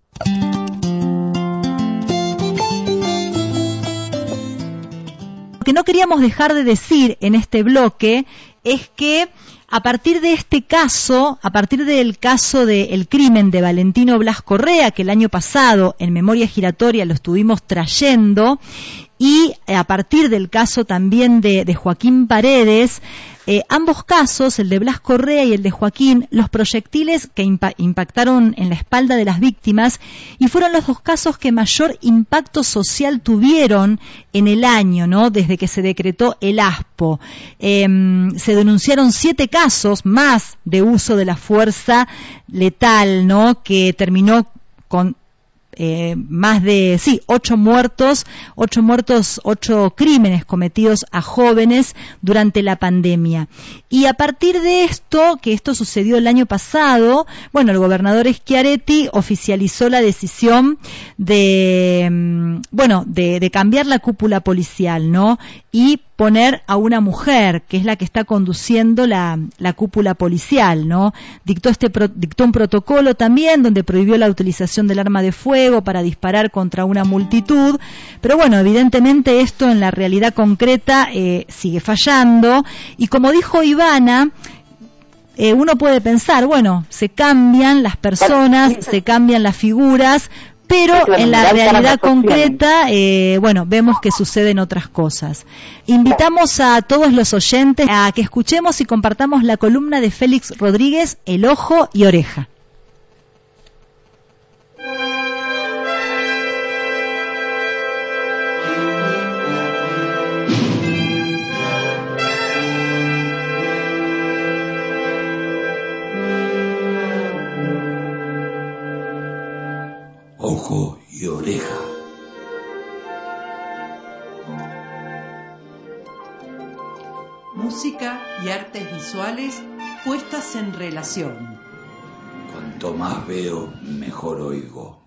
Lo que no queríamos dejar de decir en este bloque es que a partir de este caso, a partir del caso del crimen de Valentino Blas Correa, que el año pasado en Memoria Giratoria lo estuvimos trayendo, y a partir del caso también de Joaquín Paredes, ambos casos, el de Blas Correa y el de Joaquín, los proyectiles que impactaron en la espalda de las víctimas, y fueron los 2 casos que mayor impacto social tuvieron en el año, ¿no? Desde que se decretó el ASPO. Se denunciaron 7 casos más de uso de la fuerza letal, ¿no? Que terminó con más de 8 muertos, 8 crímenes cometidos a jóvenes durante la pandemia. Y a partir de esto, que esto sucedió el año pasado, bueno, el gobernador Schiaretti oficializó la decisión de cambiar la cúpula policial, ¿no? Y poner a una mujer, que es la que está conduciendo la cúpula policial, ¿no? Dictó un protocolo también donde prohibió la utilización del arma de fuego para disparar contra una multitud, pero bueno, evidentemente esto en la realidad concreta sigue fallando, y como dijo Ivana, uno puede pensar, bueno, se cambian las personas, se cambian las figuras, pero en la realidad concreta, vemos que suceden otras cosas. Invitamos a todos los oyentes a que escuchemos y compartamos la columna de Félix Rodríguez, El Ojo y Oreja. Ojo y oreja. Música y artes visuales puestas en relación. Cuanto más veo, mejor oigo.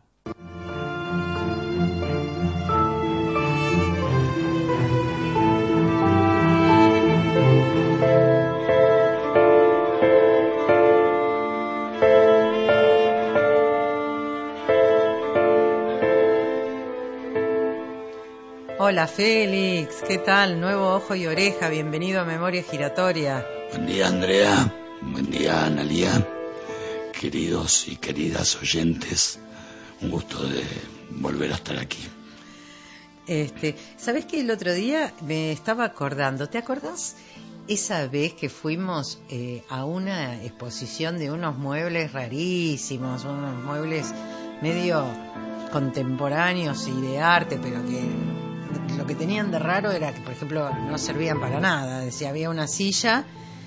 Hola Félix, ¿qué tal? Nuevo Ojo y Oreja, bienvenido a Memoria Giratoria. Buen día Andrea, buen día Analía, queridos y queridas oyentes, un gusto de volver a estar aquí. ¿Sabés que el otro día me estaba acordando? ¿Te acordás esa vez que fuimos a una exposición de unos muebles rarísimos, unos muebles medio contemporáneos y de arte, pero que lo que tenían de raro era que, por ejemplo, no servían para nada? Decía, había una silla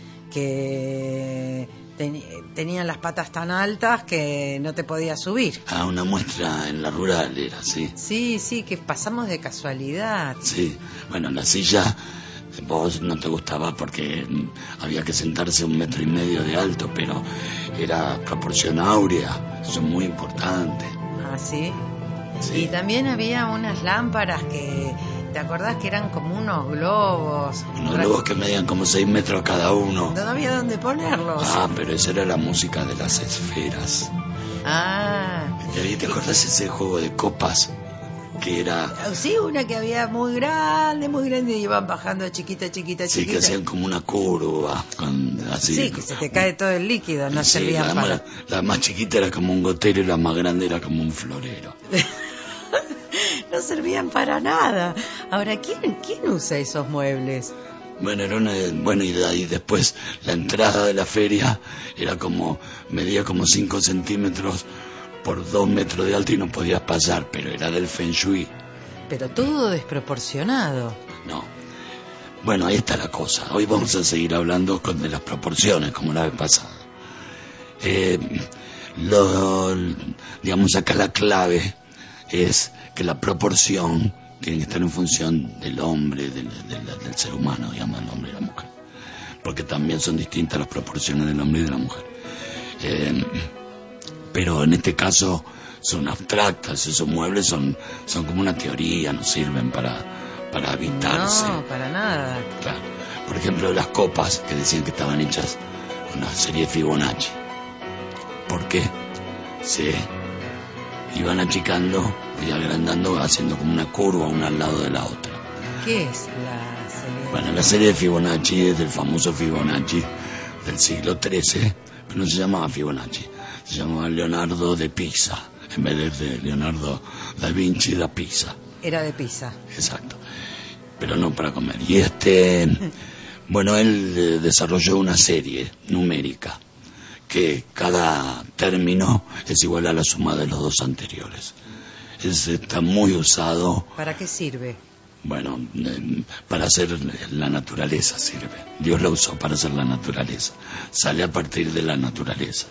que tenían las patas tan altas que no te podías subir. Ah, una muestra en la rural era, sí. Sí, que pasamos de casualidad. Sí, bueno, la silla vos no te gustaba porque había que sentarse 1,5 metros de alto, pero era proporción áurea, eso es muy importante. Ah, ¿sí? Sí. Y también había unas lámparas que ¿te acordás que eran como unos globos? Unos globos que medían como 6 metros cada uno. No había dónde ponerlos. Ah, pero esa era la música de las esferas. Ah. ¿Y ahí te acordás ese juego de copas? Que era... Sí, una que había muy grande, y iban bajando chiquita. Sí, que hacían como una curva. Así, sí, que se te cae todo el líquido, no sí, servían para... La más chiquita era como un gotero y la más grande era como un florero. No servían para nada. Ahora, ¿quién usa esos muebles? Bueno, era una buena idea. Y después la entrada de la feria era medía como 5 centímetros por 2 metros de alto y no podías pasar, pero era del Feng Shui. Pero todo desproporcionado. No. Bueno, ahí está la cosa. Hoy vamos a seguir hablando de las proporciones, como la vez pasada. Digamos, acá la clave es que la proporción tiene que estar en función del hombre, del ser humano, digamos, del hombre y la mujer. Porque también son distintas las proporciones del hombre y de la mujer. Pero en este caso son abstractas, esos muebles son como una teoría, no sirven para habitarse. No, para nada. Claro. Por ejemplo, las copas que decían que estaban hechas con la serie Fibonacci. ¿Por qué? Se iban achicando y agrandando, haciendo como una curva una al lado de la otra. ¿Qué es la serie? Bueno, la serie de Fibonacci es del famoso Fibonacci del siglo XIII, pero no se llamaba Fibonacci. Se llamaba Leonardo de Pisa, en vez de Leonardo da Vinci da Pisa. Era de Pisa. Exacto, pero no para comer. Y bueno, él desarrolló una serie numérica, que cada término es igual a la suma de los dos anteriores. Está muy usado. ¿Para qué sirve? Bueno, para hacer la naturaleza sirve. Dios la usó para hacer la naturaleza. Sale a partir de la naturaleza.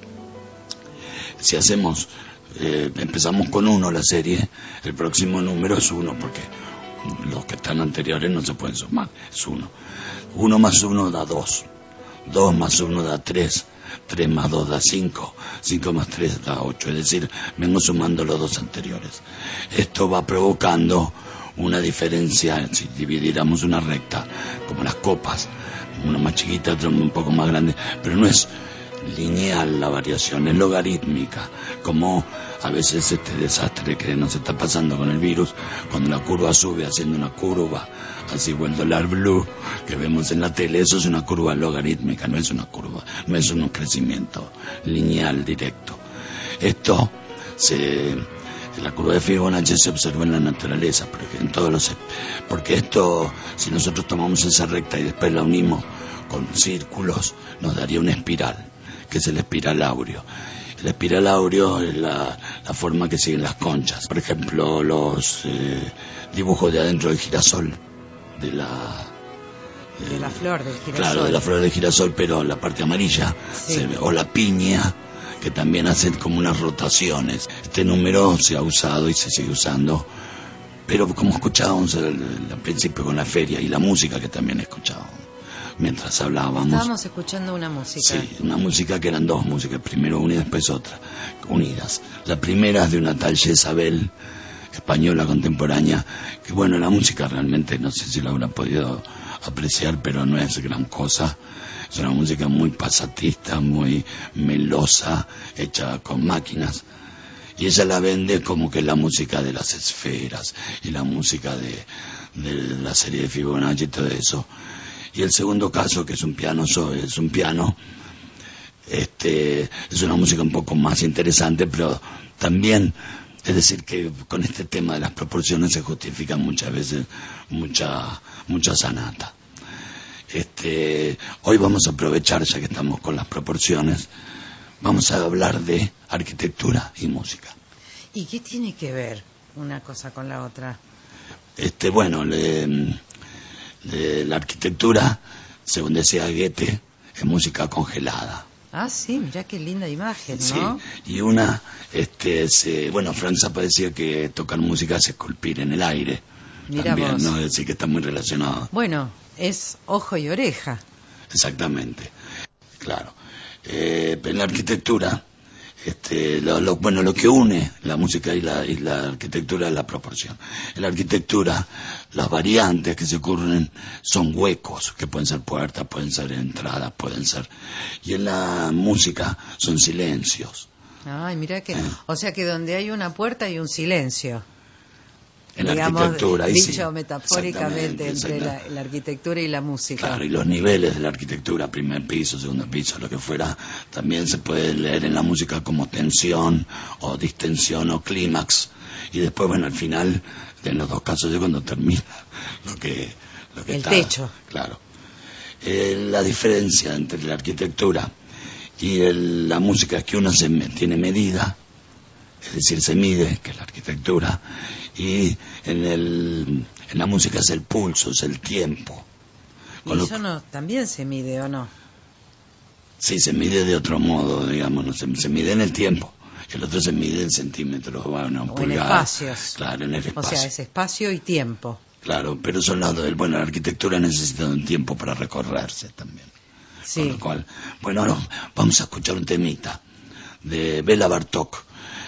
Si empezamos con 1 la serie, el próximo número es 1, porque los que están anteriores no se pueden sumar, es 1. 1 más 1 da 2, 2 más 1 da 3, 3 más 2 da 5, 5 más 3 da 8, es decir, vengo sumando los dos anteriores. Esto va provocando una diferencia, si dividiéramos una recta, como las copas, una más chiquita, otra un poco más grande, pero no es lineal la variación, es logarítmica, como a veces este desastre que nos está pasando con el virus, cuando la curva sube haciendo una curva, así igual el dólar blue que vemos en la tele, eso es una curva logarítmica, no es una curva, no es un crecimiento lineal directo. Esto la curva de Fibonacci se observa en la naturaleza, porque esto, si nosotros tomamos esa recta y después la unimos con círculos, nos daría una espiral, que es el espiral áureo. El espiral áureo es la forma que siguen las conchas. Por ejemplo, los dibujos de adentro del girasol, de la flor del girasol. Claro, de la flor del girasol, pero la parte amarilla, sí. O la piña, que también hacen como unas rotaciones. Este número se ha usado y se sigue usando, pero como escuchábamos al principio con la feria y la música que también escuchábamos mientras hablábamos. Estábamos escuchando una música. Sí, una música que eran dos músicas, primero una y después otra, unidas. La primera es de una tal Jezabel, española contemporánea, que bueno, la música realmente no sé si la habrá podido apreciar, pero no es gran cosa. Es una música muy pasatista, muy melosa, hecha con máquinas. Y ella la vende como que es la música de las esferas y la música de la serie de Fibonacci y todo eso. Y el segundo caso, que es un piano, es una música un poco más interesante, pero también, es decir, que con este tema de las proporciones se justifica muchas veces mucha sanata. Hoy vamos a aprovechar, ya que estamos con las proporciones, vamos a hablar de arquitectura y música. ¿Y qué tiene que ver una cosa con la otra? Bueno, la arquitectura, según decía Goethe, es música congelada. Ah, sí, mirá qué linda imagen, ¿no? Sí, y una, Frank Zappa decía que tocar música es esculpir en el aire. Mirá también, vos. ¿no? Es decir, que está muy relacionado. Bueno, es ojo y oreja. Exactamente, claro. En la arquitectura, Lo que une la música y la arquitectura es la proporción. En la arquitectura, las variantes que se ocurren son huecos, que pueden ser puertas, pueden ser entradas, pueden ser... Y en la música son silencios. Ay, mira que... O sea que donde hay una puerta hay un silencio. En la arquitectura, ahí dicho metafóricamente, entre la arquitectura y la música. Claro, y los niveles de la arquitectura, primer piso, segundo piso, lo que fuera, también se puede leer en la música como tensión, o distensión, o clímax. Y después, bueno, al final, en los dos casos, es cuando termina lo que el está, techo. Claro. La diferencia entre la arquitectura y la música es que uno tiene medida, es decir, se mide, que es la arquitectura, y en la música es el pulso, es el tiempo. ¿Y eso también se mide o no? Sí, se mide de otro modo, digamos, no se mide en el tiempo. El otro se mide en centímetros, bueno, o pulgadas. En espacios. Claro, en el espacio. O sea, es espacio y tiempo. Claro, pero son la arquitectura necesita un tiempo para recorrerse también. Sí. Con lo cual, bueno, ahora vamos a escuchar un temita de Bela Bartók.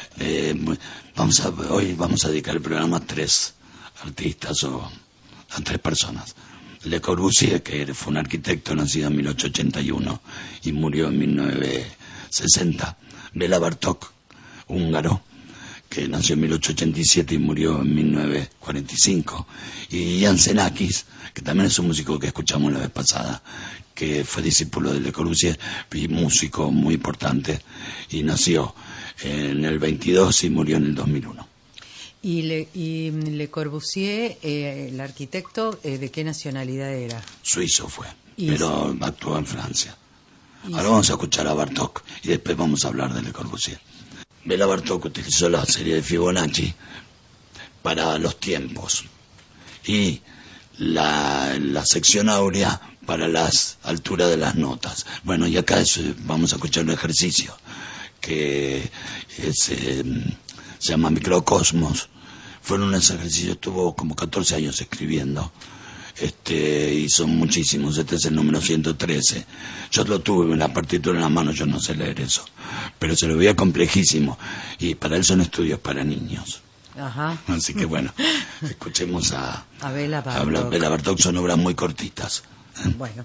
Hoy vamos a dedicar el programa a 3 artistas o a 3 personas. Le Corbusier, que fue un arquitecto nacido en 1881 y murió en 1960. Bela Bartók, húngaro, que nació en 1887 y murió en 1945. Y Jan Xenakis, que también es un músico que escuchamos la vez pasada, que fue discípulo de Le Corbusier y músico muy importante, y nació en el 22 y murió en el 2001. ¿Y Le Corbusier, el arquitecto, de qué nacionalidad era? Suizo fue, pero actuó en Francia. Ahora vamos a escuchar a Bartók y después vamos a hablar de Le Corbusier. Bela Bartók utilizó la serie de Fibonacci para los tiempos y la sección áurea para las alturas de las notas. Bueno, y acá vamos a escuchar un ejercicio que se llama Microcosmos. Fueron unos ejercicios, estuvo como 14 años escribiendo, y son muchísimos. Este es el número 113. Yo lo tuve en la partitura en la mano, yo no sé leer eso, pero se lo veía complejísimo, y para él son estudios para niños. Ajá. Así que bueno, escuchemos a Bela Bartók. Bela Bartók. Son obras muy cortitas. Bueno.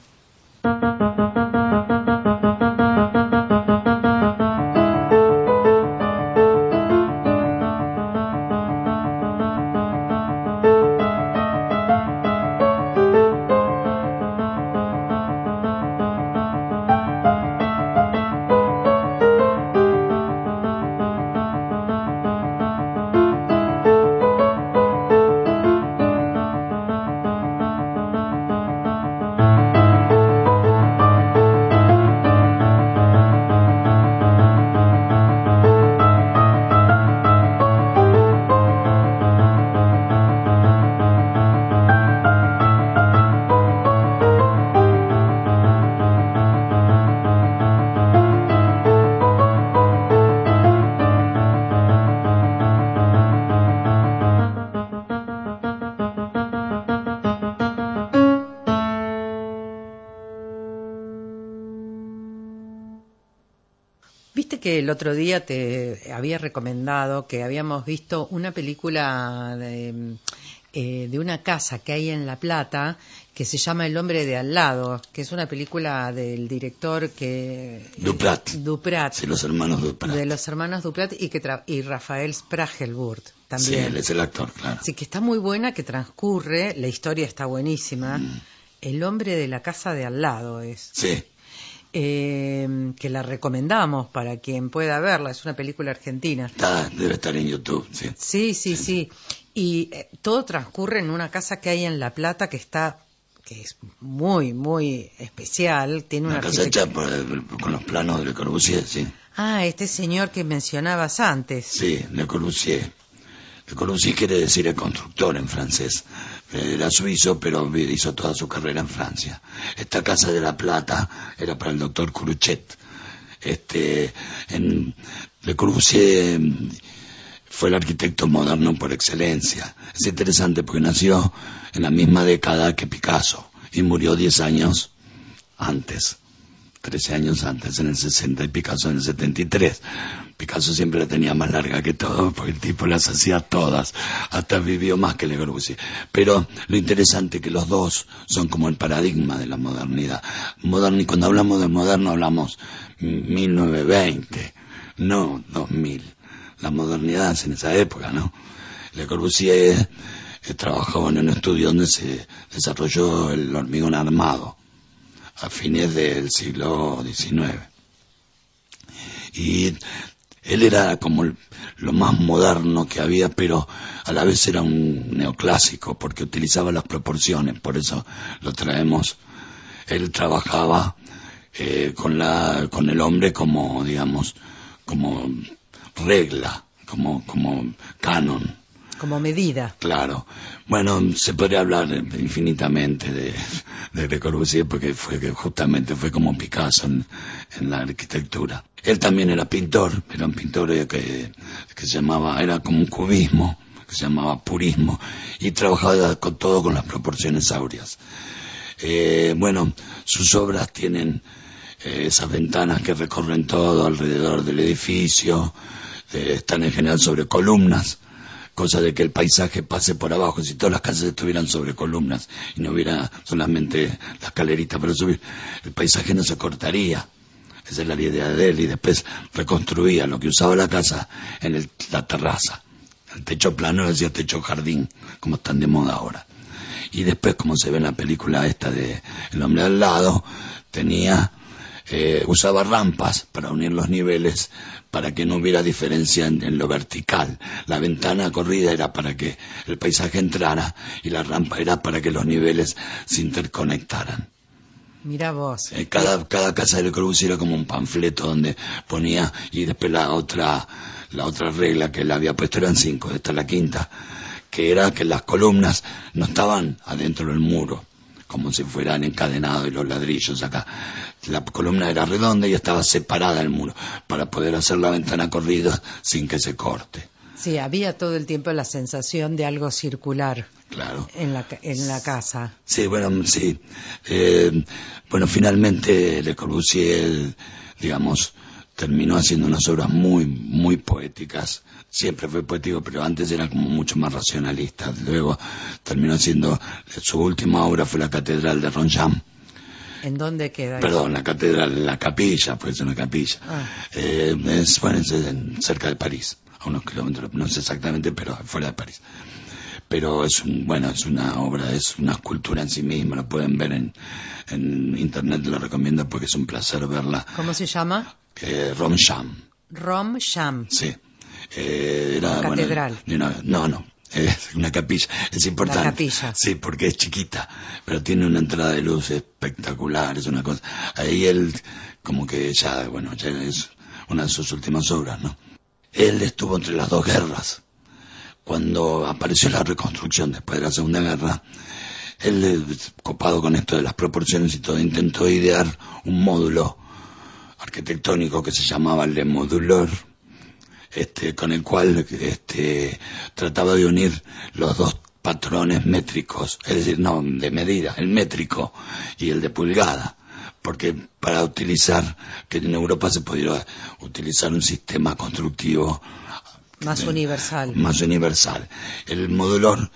Viste que el otro día te había recomendado que habíamos visto una película de una casa que hay en La Plata que se llama El hombre de al lado, que es una película del director Duprat. Sí, los hermanos Duprat. De los hermanos Duprat y Rafael Spragelburg también. Sí, él es el actor, claro. Sí, que está muy buena, que transcurre, la historia está buenísima. El hombre de la casa de al lado es. Sí. Que la recomendamos para quien pueda verla, es una película argentina. Debe estar en YouTube, sí. Sí. Y todo transcurre en una casa que hay en La Plata que es muy, muy especial. Tiene una casa hecha con los planos de Le Corbusier, sí. Ah, este señor que mencionabas antes. Sí, Le Corbusier. Le Corbusier quiere decir el constructor en francés. Era suizo, pero hizo toda su carrera en Francia. Esta casa de La Plata era para el doctor Curuchet. Le Corbusier fue el arquitecto moderno por excelencia. Es interesante porque nació en la misma década que Picasso y murió 10 años antes. 13 años antes, en el 60, y Picasso en el 73. Picasso siempre la tenía más larga que todo, porque el tipo las hacía todas, hasta vivió más que Le Corbusier. Pero lo interesante es que los dos son como el paradigma de la modernidad. Y cuando hablamos de moderno hablamos 1920, no 2000. La modernidad es en esa época, ¿no? Le Corbusier trabajaba en un estudio donde se desarrolló el hormigón armado a fines del siglo XIX. Y él era como lo más moderno que había, pero a la vez era un neoclásico, porque utilizaba las proporciones, por eso lo traemos. Él trabajaba con el hombre como, digamos, como regla, como canon. Como medida. Claro. Bueno, se podría hablar infinitamente de Le Corbusier, porque justamente fue como Picasso en la arquitectura. Él también era pintor, era un pintor que se llamaba, era como un cubismo, que se llamaba purismo, y trabajaba con las proporciones áureas. Bueno, sus obras tienen esas ventanas que recorren todo alrededor del edificio, están en general sobre columnas, cosa de que el paisaje pase por abajo. Si todas las casas estuvieran sobre columnas y no hubiera solamente la escalerita para subir, el paisaje no se cortaría. Esa es la idea de él. Y después reconstruía lo que usaba la casa en la terraza. El techo plano decía techo jardín, como están de moda ahora. Y después, como se ve en la película esta de El hombre al lado, usaba rampas para unir los niveles, para que no hubiera diferencia en lo vertical. La ventana corrida era para que el paisaje entrara y la rampa era para que los niveles se interconectaran. Mira vos. Cada casa de Le Corbusier era como un panfleto donde ponía, y después la otra regla que él había puesto eran 5, esta es la quinta, que era que las columnas no estaban adentro del muro, como si fueran encadenados y los ladrillos acá. La columna era redonda y estaba separada del muro, para poder hacer la ventana corrida sin que se corte. Sí, había todo el tiempo la sensación de algo circular. Claro. En la casa. Sí, bueno, sí. Bueno, finalmente Le Corbusier, digamos, terminó haciendo unas obras muy, muy poéticas. Siempre fue poético, pero antes era como mucho más racionalista. Luego terminó haciendo, su última obra fue la Catedral de Roncham. ¿En dónde queda? Perdón, la catedral, la capilla, pues es una capilla. Es cerca de París, a unos kilómetros, no sé exactamente, pero fuera de París. Pero es una obra, es una escultura en sí misma, la pueden ver en internet, lo recomiendo porque es un placer verla. ¿Cómo se llama? Roncham. Roncham. Sí. Era, catedral. No. Es una capilla, es importante. La capilla. Sí, porque es chiquita, pero tiene una entrada de luz espectacular, es una cosa. Ahí él, como que ya es una de sus últimas obras, ¿no? Él estuvo entre las dos guerras. Cuando apareció la reconstrucción después de la Segunda Guerra, él, copado con esto de las proporciones y todo, intentó idear un módulo arquitectónico que se llamaba Le Moduleur, con el cual trataba de unir los dos patrones métricos, es decir, no de medida, el métrico y el de pulgada, porque para utilizar, que en Europa se pudiera utilizar un sistema constructivo más universal. Más universal. El modulor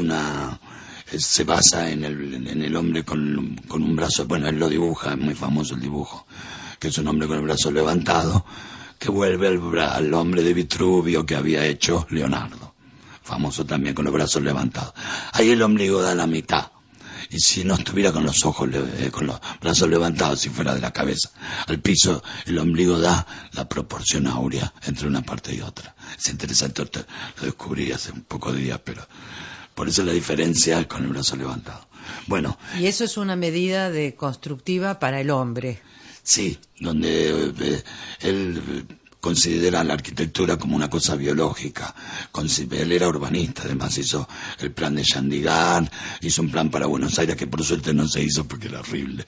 se basa en el hombre con un brazo, bueno, él lo dibuja, es muy famoso el dibujo, que es un hombre con el brazo levantado, que vuelve al hombre de Vitruvio que había hecho Leonardo, famoso también con los brazos levantados. Ahí el ombligo da la mitad, y si no estuviera con los ojos, con los brazos levantados, si fuera de la cabeza al piso, el ombligo da la proporción áurea entre una parte y otra. Es interesante, lo descubrí hace un poco de días, pero por eso la diferencia con el brazo levantado. Bueno. Y eso es una medida constructiva para el hombre. Sí, donde él considera la arquitectura como una cosa biológica. Él era urbanista, además hizo el plan de Chandigarh, hizo un plan para Buenos Aires que por suerte no se hizo porque era horrible.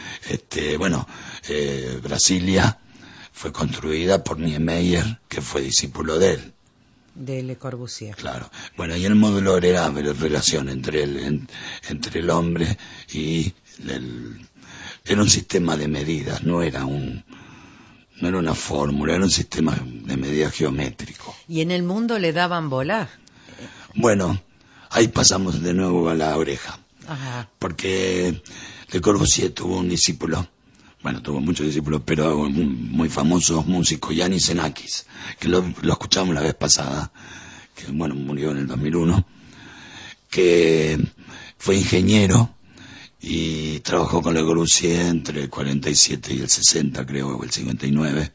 Brasilia fue construida por Niemeyer, que fue discípulo de él. De Le Corbusier. Claro. Bueno, y el módulo era la relación entre el hombre y era un sistema de medidas, no era una fórmula, era un sistema de medidas geométrico. ¿Y en el mundo le daban bola? Bueno, ahí pasamos de nuevo a la oreja. Ajá. Porque Le Corbusier tuvo un discípulo, bueno, tuvo muchos discípulos, pero un muy famoso músico, Yanis Xenakis, que lo escuchamos la vez pasada, que bueno, murió en el 2001, que fue ingeniero y trabajó con Le Corbusier entre el 47 y el 60, creo, o el 59,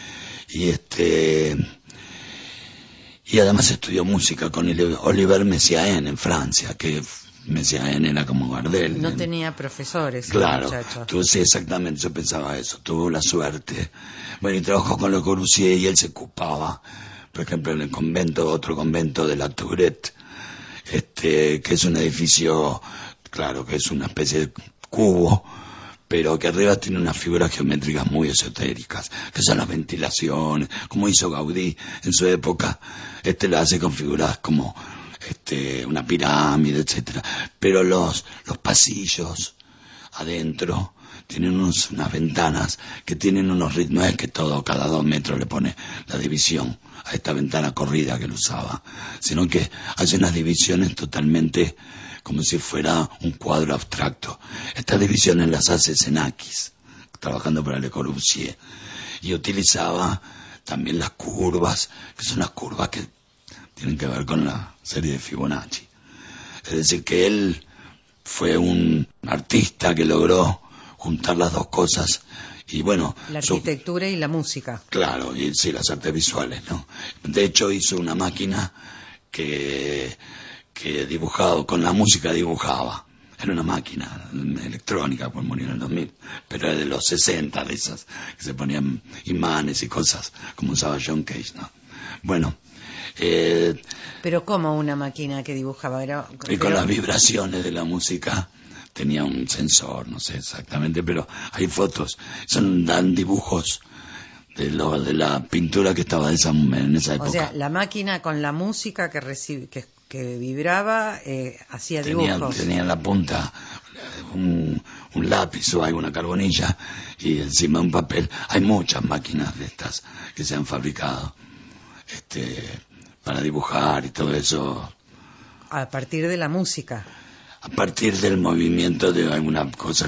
y además estudió música con Oliver Messiaen en Francia, que Messiaen era como Gardel. No tenía profesores. Claro, sí, exactamente, yo pensaba eso, tuvo la suerte. Bueno, y trabajó con Le Corbusier y él se ocupaba, por ejemplo, en el convento, otro convento de la Tourette, que es un edificio, claro, que es una especie de cubo, pero que arriba tiene unas figuras geométricas muy esotéricas, que son las ventilaciones, como hizo Gaudí en su época, la hace con figuras como una pirámide, etcétera. Pero los pasillos adentro tienen unas ventanas que tienen unos ritmos, no es que cada 2 metros le pone la división a esta ventana corrida que él usaba, sino que hace unas divisiones totalmente como si fuera un cuadro abstracto. Estas divisiones las hace Xenakis, trabajando para Le Corbusier, y utilizaba también las curvas, que son las curvas que tienen que ver con la serie de Fibonacci. Es decir, que él fue un artista que logró juntar las dos cosas, y bueno... La arquitectura y la música. Claro, y sí, las artes visuales, ¿no? De hecho, hizo una máquina que dibujado, con la música dibujaba. Era una máquina electrónica, pues murió en el 2000, pero era de los 60, de esas que se ponían imanes y cosas, como usaba John Cage, ¿no? Bueno... ¿Pero cómo una máquina que dibujaba? Y con las vibraciones de la música tenía un sensor, no sé exactamente, pero hay fotos, dan dibujos de la pintura que estaba en esa época. O sea, la máquina con la música que vibraba hacía dibujos. Tenía en la punta un lápiz o alguna carbonilla y encima un papel. Hay muchas máquinas de estas que se han fabricado para dibujar y todo eso. A partir de la música. A partir del movimiento de alguna cosa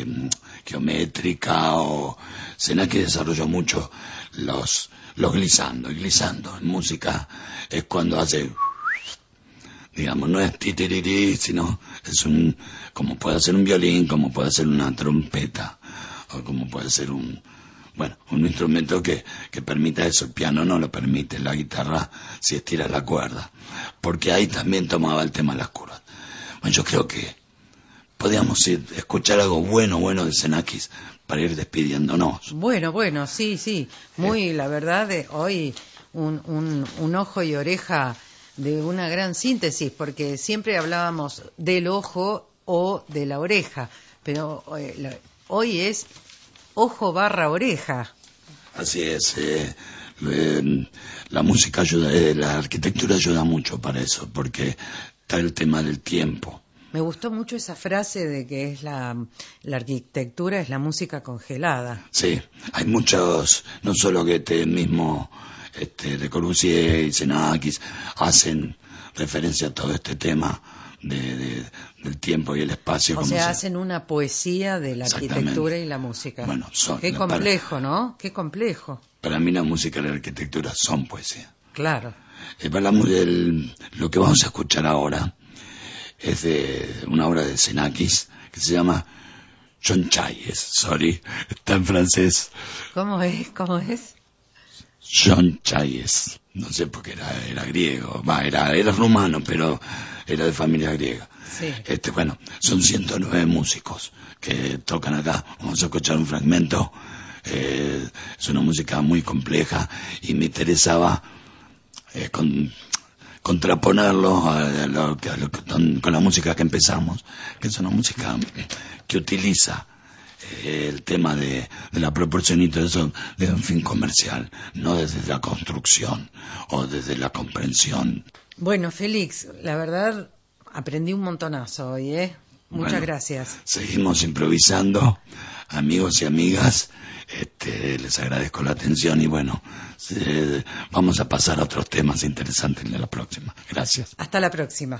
geométrica, o Xenakis desarrolló mucho los glissando. Y glissando en música es cuando hace, digamos, no es titirirí, sino es como puede ser un violín, como puede ser una trompeta, o como puede ser un instrumento que permita eso. El piano no lo permite, la guitarra si estira la cuerda, porque ahí también tomaba el tema de las curvas. Bueno, yo creo que podíamos escuchar algo bueno de Xenakis para ir despidiéndonos. Bueno, sí, muy, la verdad, hoy un ojo y oreja de una gran síntesis, porque siempre hablábamos del ojo o de la oreja, pero hoy es ojo/oreja. Así es, la música ayuda, la arquitectura ayuda mucho para eso, porque está el tema del tiempo. Me gustó mucho esa frase de que es la arquitectura es la música congelada. Sí, hay muchos, no solo Goethe mismo, Le Corbusier y Xenakis hacen referencia a todo este tema del tiempo y el espacio. O sea, hacen una poesía de la arquitectura y la música. Bueno, qué complejo, ¿no? Qué complejo. Para mí la música y la arquitectura son poesía. Claro. Hablamos lo que vamos a escuchar ahora es de una obra de Xenakis que se llama Jean Chayes, está en francés. ¿Cómo es? Jean Chayes, no sé porque era griego, era rumano, pero era de familia griega. Sí. Son 109 músicos que tocan acá. Vamos a escuchar un fragmento. Es una música muy compleja y me interesaba contraponerlo con la música que empezamos, que es una música que utiliza el tema de la proporción y todo eso de un fin comercial, no desde la construcción o desde la comprensión. Bueno, Félix, la verdad aprendí un montonazo hoy, Muchas gracias. Seguimos improvisando amigos y amigas, les agradezco la atención y bueno, vamos a pasar a otros temas interesantes en la próxima. Gracias. Hasta la próxima.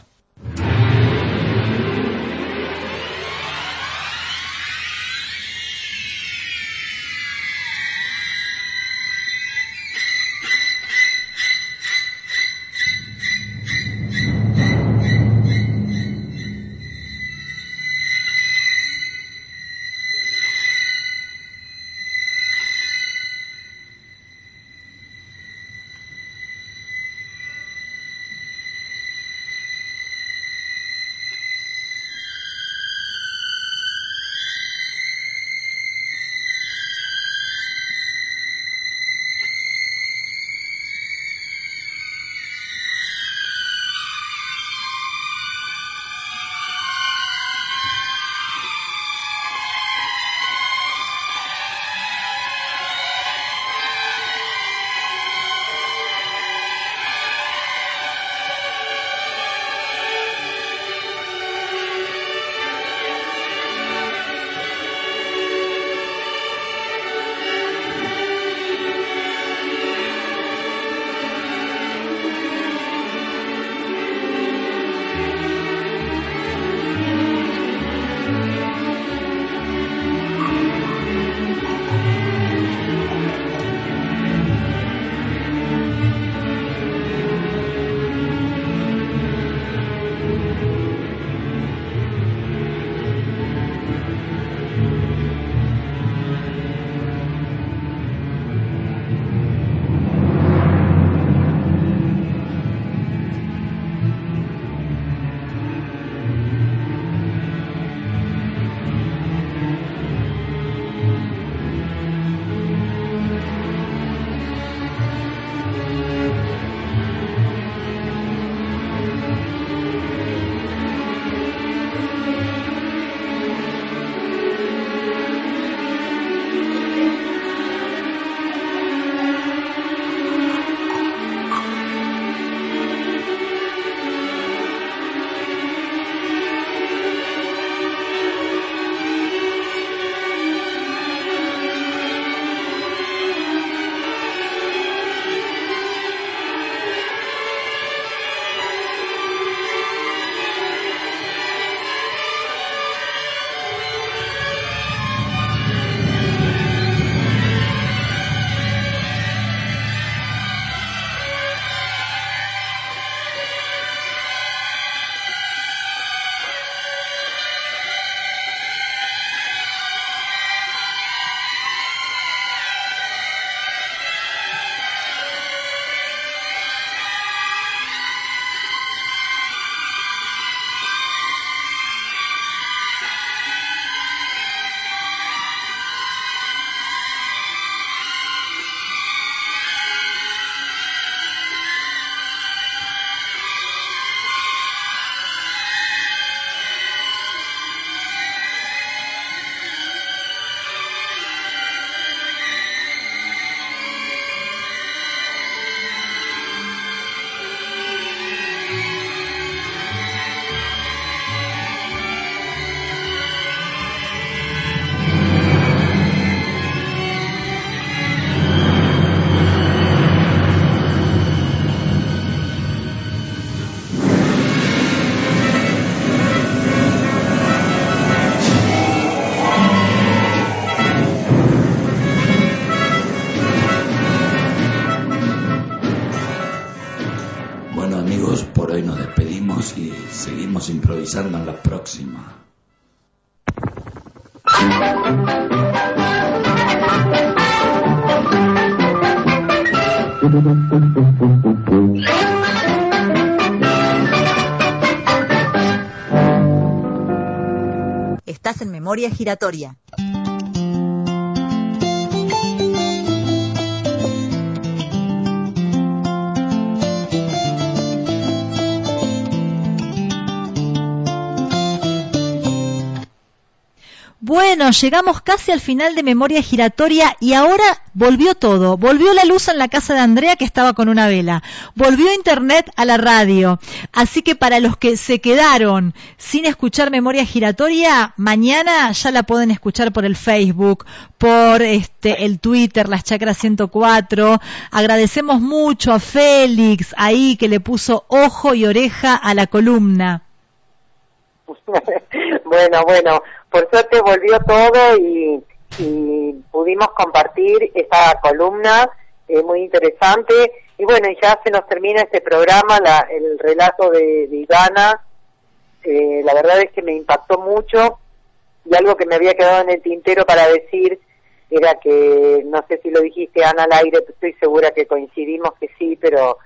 y seguimos improvisando en la próxima. Estás en Memoria Giratoria. Bueno, llegamos casi al final de Memoria Giratoria y ahora volvió todo. Volvió la luz en la casa de Andrea, que estaba con una vela. Volvió internet a la radio. Así que para los que se quedaron sin escuchar Memoria Giratoria, mañana ya la pueden escuchar por el Facebook, por el Twitter, Las Chacras 104. Agradecemos mucho a Félix ahí, que le puso ojo y oreja a la columna. Bueno, por suerte volvió todo y pudimos compartir esta columna muy interesante. Y bueno, ya se nos termina este programa, el relato de Ivana. La verdad es que me impactó mucho, y algo que me había quedado en el tintero para decir era que, no sé si lo dijiste, Ana, al aire, estoy segura que coincidimos que sí, pero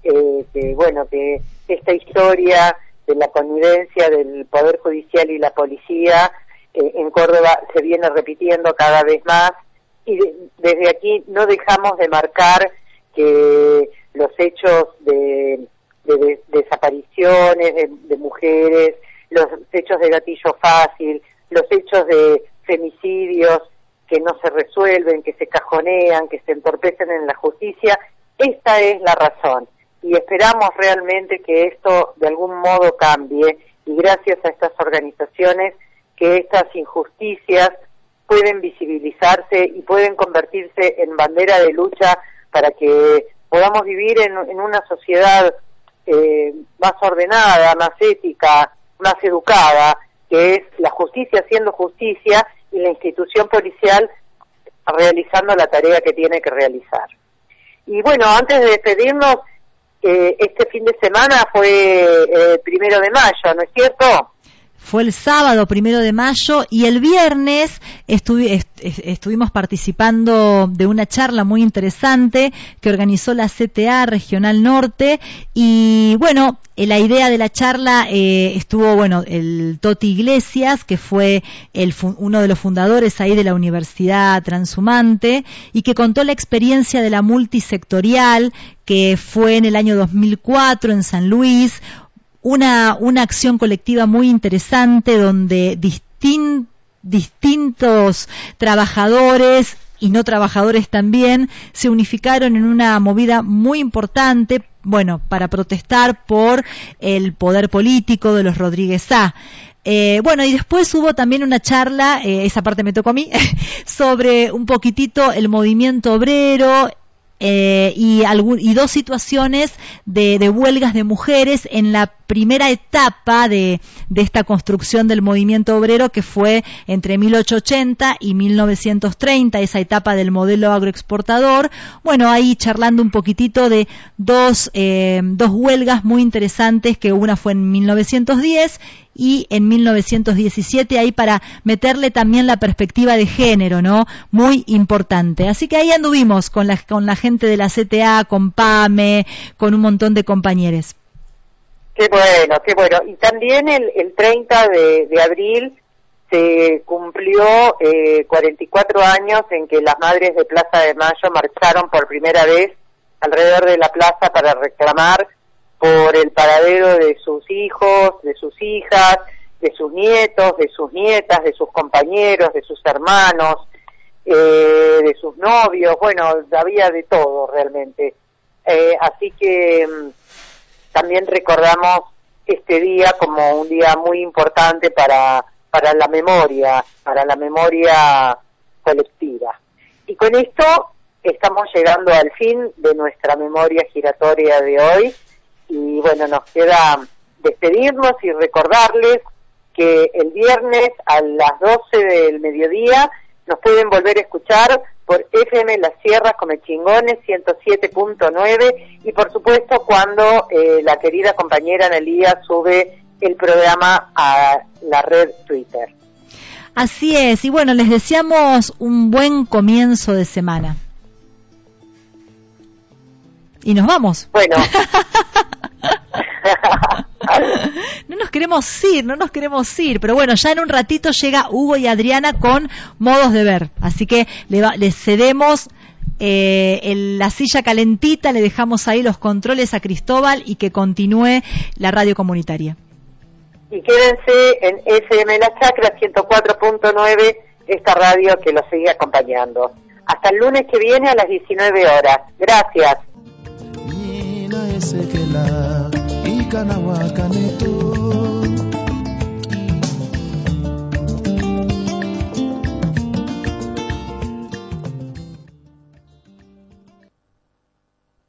que esta historia de la connivencia del Poder Judicial y la policía en Córdoba se viene repitiendo cada vez más, y desde aquí no dejamos de marcar que los hechos de desapariciones de mujeres, los hechos de gatillo fácil, los hechos de femicidios que no se resuelven, que se cajonean, que se entorpecen en la justicia, esta es la razón. Y esperamos realmente que esto de algún modo cambie, y gracias a estas organizaciones que estas injusticias pueden visibilizarse y pueden convertirse en bandera de lucha para que podamos vivir en una sociedad más ordenada, más ética, más educada, que es la justicia haciendo justicia y la institución policial realizando la tarea que tiene que realizar. Y bueno, antes de despedirnos, este fin de semana fue 1 de mayo, ¿no es cierto? Fue el sábado 1 de mayo y el viernes estuvimos participando de una charla muy interesante que organizó la CTA Regional Norte, y bueno, la idea de la charla estuvo, el Toti Iglesias, que fue uno de los fundadores ahí de la Universidad Transhumante, y que contó la experiencia de la multisectorial que fue en el año 2004 en San Luis, una acción colectiva muy interesante donde distintos trabajadores y no trabajadores también se unificaron en una movida muy importante, para protestar por el poder político de los Rodríguez A. Y después hubo también una charla, esa parte me tocó a mí, sobre un poquitito el movimiento obrero, y dos situaciones de huelgas de mujeres en la primera etapa de esta construcción del movimiento obrero, que fue entre 1880 y 1930, esa etapa del modelo agroexportador. Ahí charlando un poquitito de dos huelgas muy interesantes, que una fue en 1910 y en 1917, ahí para meterle también la perspectiva de género, ¿no? Muy importante. Así que ahí anduvimos con la gente de la CTA, con PAME, con un montón de compañeros. Qué bueno. Y también el 30 de abril se cumplió 44 años en que las madres de Plaza de Mayo marcharon por primera vez alrededor de la plaza para reclamar por el paradero de sus hijos, de sus hijas, de sus nietos, de sus nietas, de sus compañeros, de sus hermanos, de sus novios. Había de todo realmente. Así que también recordamos este día como un día muy importante para la memoria colectiva. Y con esto estamos llegando al fin de nuestra memoria giratoria de hoy. Y nos queda despedirnos y recordarles que el viernes a las 12 del mediodía nos pueden volver a escuchar por FM Las Sierras Comechingones 107.9, y por supuesto cuando la querida compañera Analía sube el programa a la red Twitter. Así es, y les deseamos un buen comienzo de semana. Y nos vamos. No nos queremos ir, pero ya en un ratito llega Hugo y Adriana con Modos de Ver, así que les cedemos la silla calentita, le dejamos ahí los controles a Cristóbal y que continúe la radio comunitaria. y quédense en FM La Chacra 104.9, esta radio que los sigue acompañando. Hasta el lunes que viene a las 19 horas. Gracias. Esekela ikana wakaneto